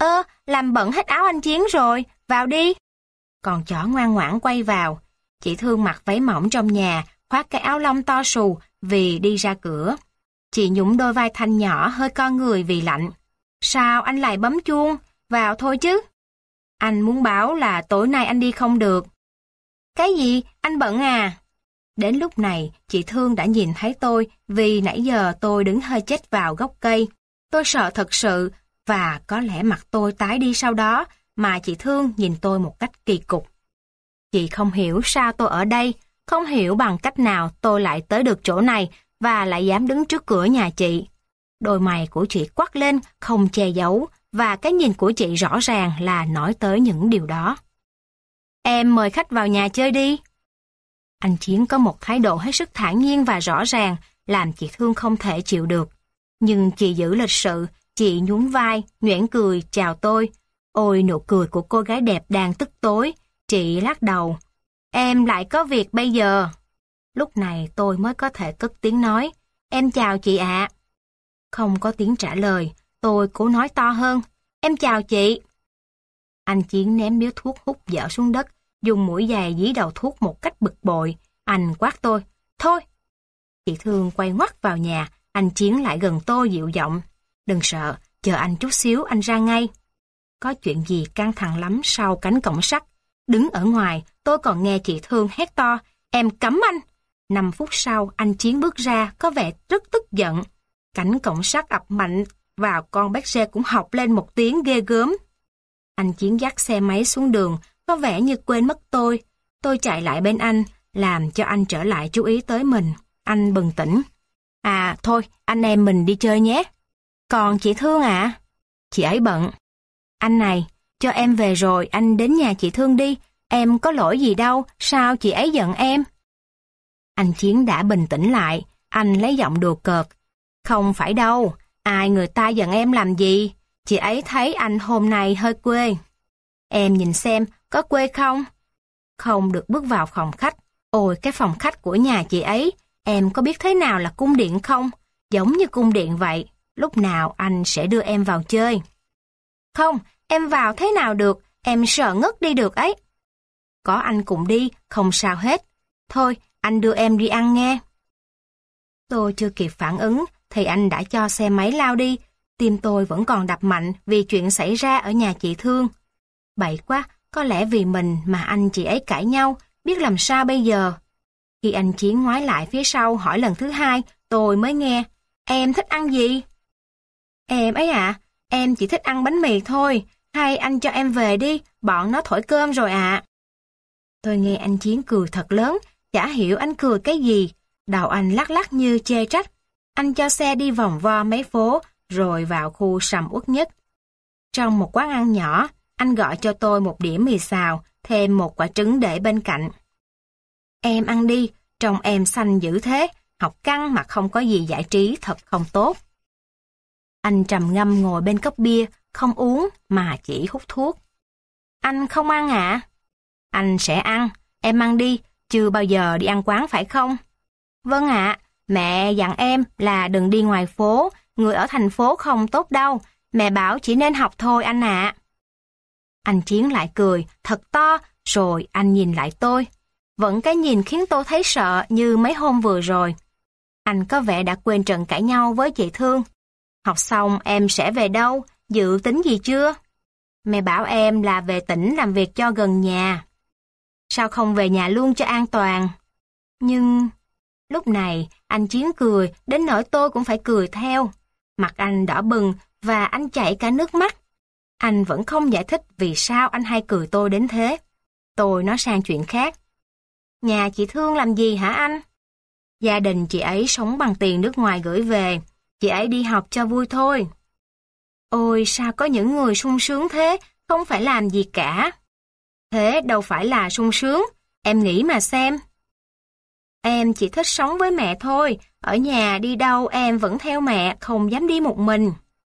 Làm bẩn hết áo anh Chiến rồi, vào đi. Con chó ngoan ngoãn quay vào. Chị Thương mặc váy mỏng trong nhà, khoác cái áo lông to xù vì đi ra cửa. Chị nhúng đôi vai thanh nhỏ hơi co người vì lạnh. Sao anh lại bấm chuông? Vào thôi chứ. Anh muốn báo là tối nay anh đi không được. Cái gì? Anh bận à? Đến lúc này, chị Thương đã nhìn thấy tôi vì nãy giờ tôi đứng hơi chết vào gốc cây. Tôi sợ thật sự và có lẽ mặt tôi tái đi sau đó mà chị Thương nhìn tôi một cách kỳ cục. Chị không hiểu sao tôi ở đây, không hiểu bằng cách nào tôi lại tới được chỗ này và lại dám đứng trước cửa nhà chị. Đôi mày của chị quắt lên không che giấu và cái nhìn của chị rõ ràng là nói tới những điều đó. Em mời khách vào nhà chơi đi. Anh Chiến có một thái độ hết sức thản nhiên và rõ ràng, làm chị Thương không thể chịu được. Nhưng chị giữ lịch sự, chị nhún vai, nhoẻn cười, chào tôi. Ôi nụ cười của cô gái đẹp đang tức tối, chị lắc đầu. Em lại có việc bây giờ. Lúc này tôi mới có thể cất tiếng nói, em chào chị ạ. Không có tiếng trả lời, tôi cố nói to hơn, em chào chị. Anh Chiến ném điếu thuốc hút dở xuống đất, dùng mũi giày dí đầu thuốc một cách bực bội. Anh quát tôi, thôi. Chị Thương quay ngoắt vào nhà, anh Chiến lại gần tôi dịu giọng. Đừng sợ, chờ anh chút xíu anh ra ngay. Có chuyện gì căng thẳng lắm sau cánh cổng sắt. Đứng ở ngoài, tôi còn nghe chị Thương hét to, em cấm anh. 5 phút sau, anh Chiến bước ra, có vẻ rất tức giận. Cánh cổng sắt ập mạnh vào con béc xe cũng hộc lên một tiếng ghê gớm. Anh Chiến dắt xe máy xuống đường, có vẻ như quên mất tôi. Tôi chạy lại bên anh, làm cho anh trở lại chú ý tới mình. Anh bừng tỉnh. À thôi, anh em mình đi chơi nhé. Còn chị Thương ạ? Chị ấy bận. Anh này, cho em về rồi anh đến nhà chị Thương đi. Em có lỗi gì đâu, sao chị ấy giận em? Anh Chiến đã bình tĩnh lại, anh lấy giọng đùa cợt. Không phải đâu, ai người ta giận em làm gì? Chị ấy thấy anh hôm nay hơi quê. Em nhìn xem, có quê không? Không được bước vào phòng khách. Ôi, cái phòng khách của nhà chị ấy, em có biết thế nào là cung điện không? Giống như cung điện vậy, lúc nào anh sẽ đưa em vào chơi. Không, em vào thế nào được, em sợ ngất đi được ấy. Có anh cùng đi, không sao hết. Thôi, anh đưa em đi ăn nghe. Tôi chưa kịp phản ứng, thì anh đã cho xe máy lao đi. Tim tôi vẫn còn đập mạnh vì chuyện xảy ra ở nhà chị Thương. Bậy quá, có lẽ vì mình mà anh chị ấy cãi nhau, biết làm sao bây giờ. Khi anh Chiến ngoái lại phía sau hỏi lần thứ hai, tôi mới nghe, em thích ăn gì? Em ấy ạ, em chỉ thích ăn bánh mì thôi, hay anh cho em về đi, bọn nó thổi cơm rồi ạ. Tôi nghe anh Chiến cười thật lớn, chả hiểu anh cười cái gì, đầu anh lắc lắc như chê trách. Anh cho xe đi vòng vo mấy phố, rồi vào khu sầm uất nhất. Trong một quán ăn nhỏ, anh gọi cho tôi một đĩa mì xào, thêm một quả trứng để bên cạnh. Em ăn đi, trông em xanh dữ thế, học căng mà không có gì giải trí thật không tốt. Anh trầm ngâm ngồi bên cốc bia, không uống mà chỉ hút thuốc. Anh không ăn ạ? Anh sẽ ăn, em ăn đi, chưa bao giờ đi ăn quán phải không? Vâng ạ, mẹ dặn em là đừng đi ngoài phố, người ở thành phố không tốt đâu, mẹ bảo chỉ nên học thôi anh ạ. Anh Chiến lại cười, thật to, rồi anh nhìn lại tôi. Vẫn cái nhìn khiến tôi thấy sợ như mấy hôm vừa rồi. Anh có vẻ đã quên trận cãi nhau với chị Thương. Học xong em sẽ về đâu, dự tính gì chưa? Mẹ bảo em là về tỉnh làm việc cho gần nhà. Sao không về nhà luôn cho an toàn? Nhưng... Lúc này, anh Chiến cười, đến nỗi tôi cũng phải cười theo. Mặt anh đỏ bừng và anh chảy cả nước mắt. Anh vẫn không giải thích vì sao anh hay cười tôi đến thế. Tôi nói sang chuyện khác. Nhà chị Thương làm gì hả anh? Gia đình chị ấy sống bằng tiền nước ngoài gửi về. Chị ấy đi học cho vui thôi. Ôi sao có những người sung sướng thế, không phải làm gì cả. Thế đâu phải là sung sướng, em nghĩ mà xem. Em chỉ thích sống với mẹ thôi, ở nhà đi đâu em vẫn theo mẹ, không dám đi một mình.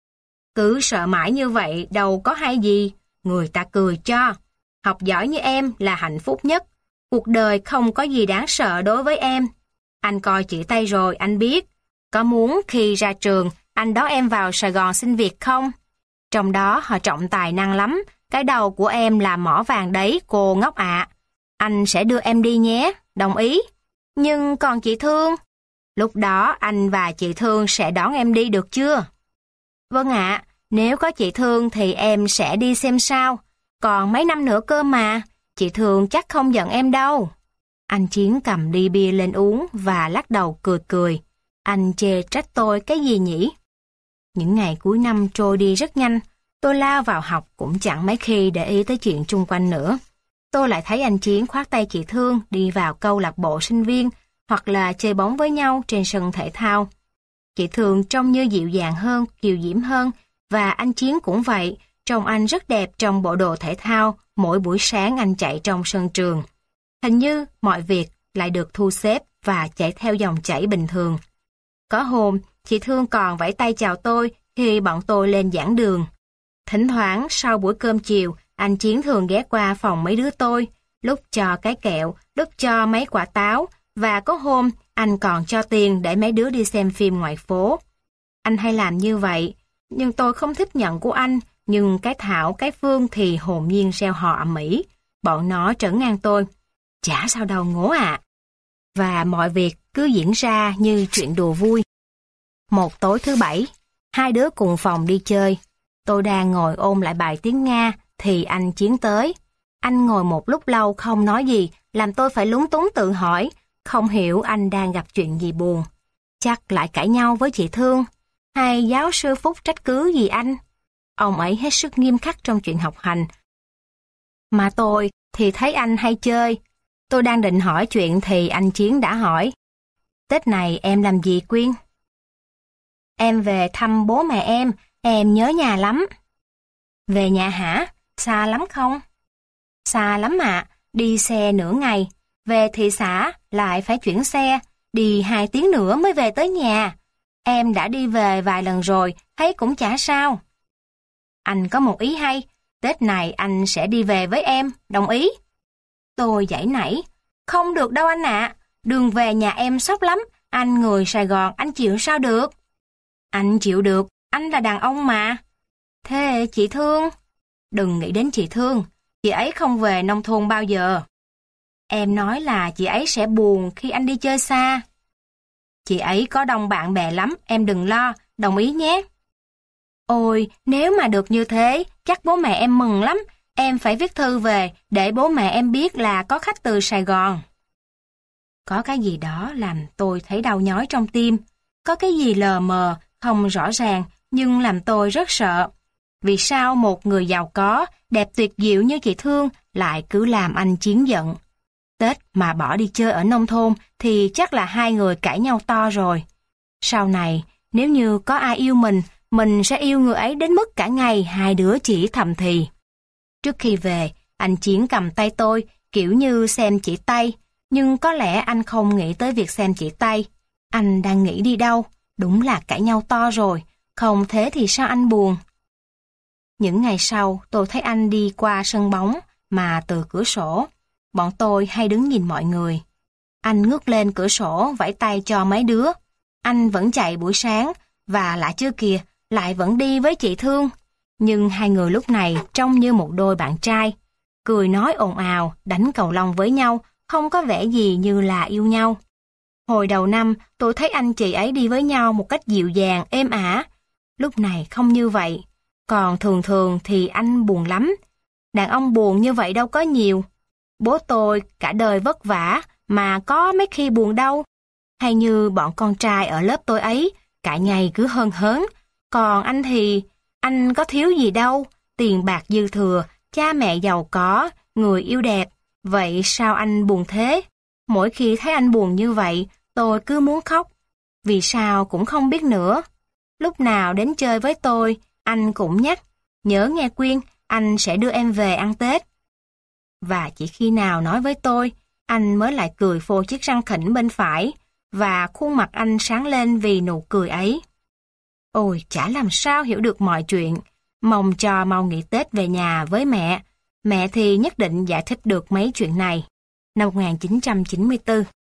Cứ sợ mãi như vậy đâu có hay gì, người ta cười cho. Học giỏi như em là hạnh phúc nhất, cuộc đời không có gì đáng sợ đối với em. Anh coi chỉ tay rồi anh biết, có muốn khi ra trường anh đón em vào Sài Gòn xin việc không? Trong đó họ trọng tài năng lắm, cái đầu của em là mỏ vàng đấy cô ngốc ạ. Anh sẽ đưa em đi nhé, đồng ý. Nhưng còn chị Thương? Lúc đó anh và chị Thương sẽ đón em đi được chưa? Vâng ạ, nếu có chị Thương thì em sẽ đi xem sao. Còn mấy năm nữa cơ mà, chị Thương chắc không giận em đâu. Anh Chiến cầm ly bia lên uống và lắc đầu cười cười. Anh chê trách tôi cái gì nhỉ? Những ngày cuối năm trôi đi rất nhanh, tôi lao vào học cũng chẳng mấy khi để ý tới chuyện chung quanh nữa. Tôi lại thấy anh Chiến khoác tay chị Thương đi vào câu lạc bộ sinh viên hoặc là chơi bóng với nhau trên sân thể thao. Chị Thương trông như dịu dàng hơn, kiều diễm hơn và anh Chiến cũng vậy, trông anh rất đẹp trong bộ đồ thể thao mỗi buổi sáng anh chạy trong sân trường. Hình như mọi việc lại được thu xếp và chạy theo dòng chảy bình thường. Có hôm, chị Thương còn vẫy tay chào tôi khi bọn tôi lên giảng đường. Thỉnh thoảng sau buổi cơm chiều, anh Chiến thường ghé qua phòng mấy đứa tôi, lúc cho cái kẹo, lúc cho mấy quả táo, và có hôm anh còn cho tiền để mấy đứa đi xem phim ngoài phố. Anh hay làm như vậy, nhưng tôi không thích nhận của anh, nhưng cái Thảo, cái Phương thì hồn nhiên reo hò ầm ĩ. Bọn nó trấn an tôi. Chả sao đâu ngố ạ. Và mọi việc cứ diễn ra như chuyện đùa vui. Một tối thứ Bảy, hai đứa cùng phòng đi chơi. Tôi đang ngồi ôn lại bài tiếng Nga thì anh Chiến tới. Anh ngồi một lúc lâu không nói gì, làm tôi phải lúng túng tự hỏi, không hiểu anh đang gặp chuyện gì buồn. Chắc lại cãi nhau với chị Thương, hay giáo sư Phúc trách cứ gì anh. Ông ấy hết sức nghiêm khắc trong chuyện học hành. Mà tôi thì thấy anh hay chơi. Tôi đang định hỏi chuyện thì anh Chiến đã hỏi. Tết này em làm gì Quyên? Em về thăm bố mẹ em nhớ nhà lắm. Về nhà hả? Xa lắm không? Xa lắm ạ, đi xe nửa ngày. Về thị xã lại phải chuyển xe, đi 2 tiếng nữa mới về tới nhà. Em đã đi về vài lần rồi, thấy cũng chả sao. Anh có một ý hay, Tết này anh sẽ đi về với em, đồng ý? Tôi giãy nảy, không được đâu anh ạ, đường về nhà em sốc lắm, anh người Sài Gòn anh chịu sao được? Anh chịu được, anh là đàn ông mà. Thế chị Thương? Đừng nghĩ đến chị Thương, chị ấy không về nông thôn bao giờ. Em nói là chị ấy sẽ buồn khi anh đi chơi xa. Chị ấy có đông bạn bè lắm, em đừng lo, đồng ý nhé. Ôi, nếu mà được như thế, chắc bố mẹ em mừng lắm. Em phải viết thư về để bố mẹ em biết là có khách từ Sài Gòn. Có cái gì đó làm tôi thấy đau nhói trong tim. Có cái gì lờ mờ, không rõ ràng, nhưng làm tôi rất sợ. Vì sao một người giàu có, đẹp tuyệt diệu như chị Thương lại cứ làm anh chiến giận? Tết mà bỏ đi chơi ở nông thôn thì chắc là hai người cãi nhau to rồi. Sau này, nếu như có ai yêu mình sẽ yêu người ấy đến mức cả ngày hai đứa chỉ thầm thì. Trước khi về, anh Chiến cầm tay tôi, kiểu như xem chỉ tay, nhưng có lẽ anh không nghĩ tới việc xem chỉ tay. Anh đang nghĩ đi đâu, đúng là cãi nhau to rồi, không thế thì sao anh buồn. Những ngày sau, tôi thấy anh đi qua sân bóng, mà từ cửa sổ. Bọn tôi hay đứng nhìn mọi người. Anh ngước lên cửa sổ vẫy tay cho mấy đứa. Anh vẫn chạy buổi sáng, và lạ chưa kìa, lại vẫn đi với chị Thương. Nhưng hai người lúc này trông như một đôi bạn trai. Cười nói ồn ào, đánh cầu lông với nhau, không có vẻ gì như là yêu nhau. Hồi đầu năm, tôi thấy anh chị ấy đi với nhau một cách dịu dàng, êm ả. Lúc này không như vậy. Còn thường thường thì anh buồn lắm. Đàn ông buồn như vậy đâu có nhiều. Bố tôi cả đời vất vả mà có mấy khi buồn đâu. Hay như bọn con trai ở lớp tôi ấy, cả ngày cứ hân hớn. Còn anh thì, anh có thiếu gì đâu, tiền bạc dư thừa, cha mẹ giàu có, người yêu đẹp. Vậy sao anh buồn thế? Mỗi khi thấy anh buồn như vậy, tôi cứ muốn khóc. Vì sao cũng không biết nữa. Lúc nào đến chơi với tôi, anh cũng nhắc, nhớ nghe Quyên, anh sẽ đưa em về ăn Tết. Và chỉ khi nào nói với tôi, anh mới lại cười phô chiếc răng khỉnh bên phải, và khuôn mặt anh sáng lên vì nụ cười ấy. Ôi, chả làm sao hiểu được mọi chuyện, mong cho mau nghỉ Tết về nhà với mẹ thì nhất định giải thích được mấy chuyện này. Năm 1994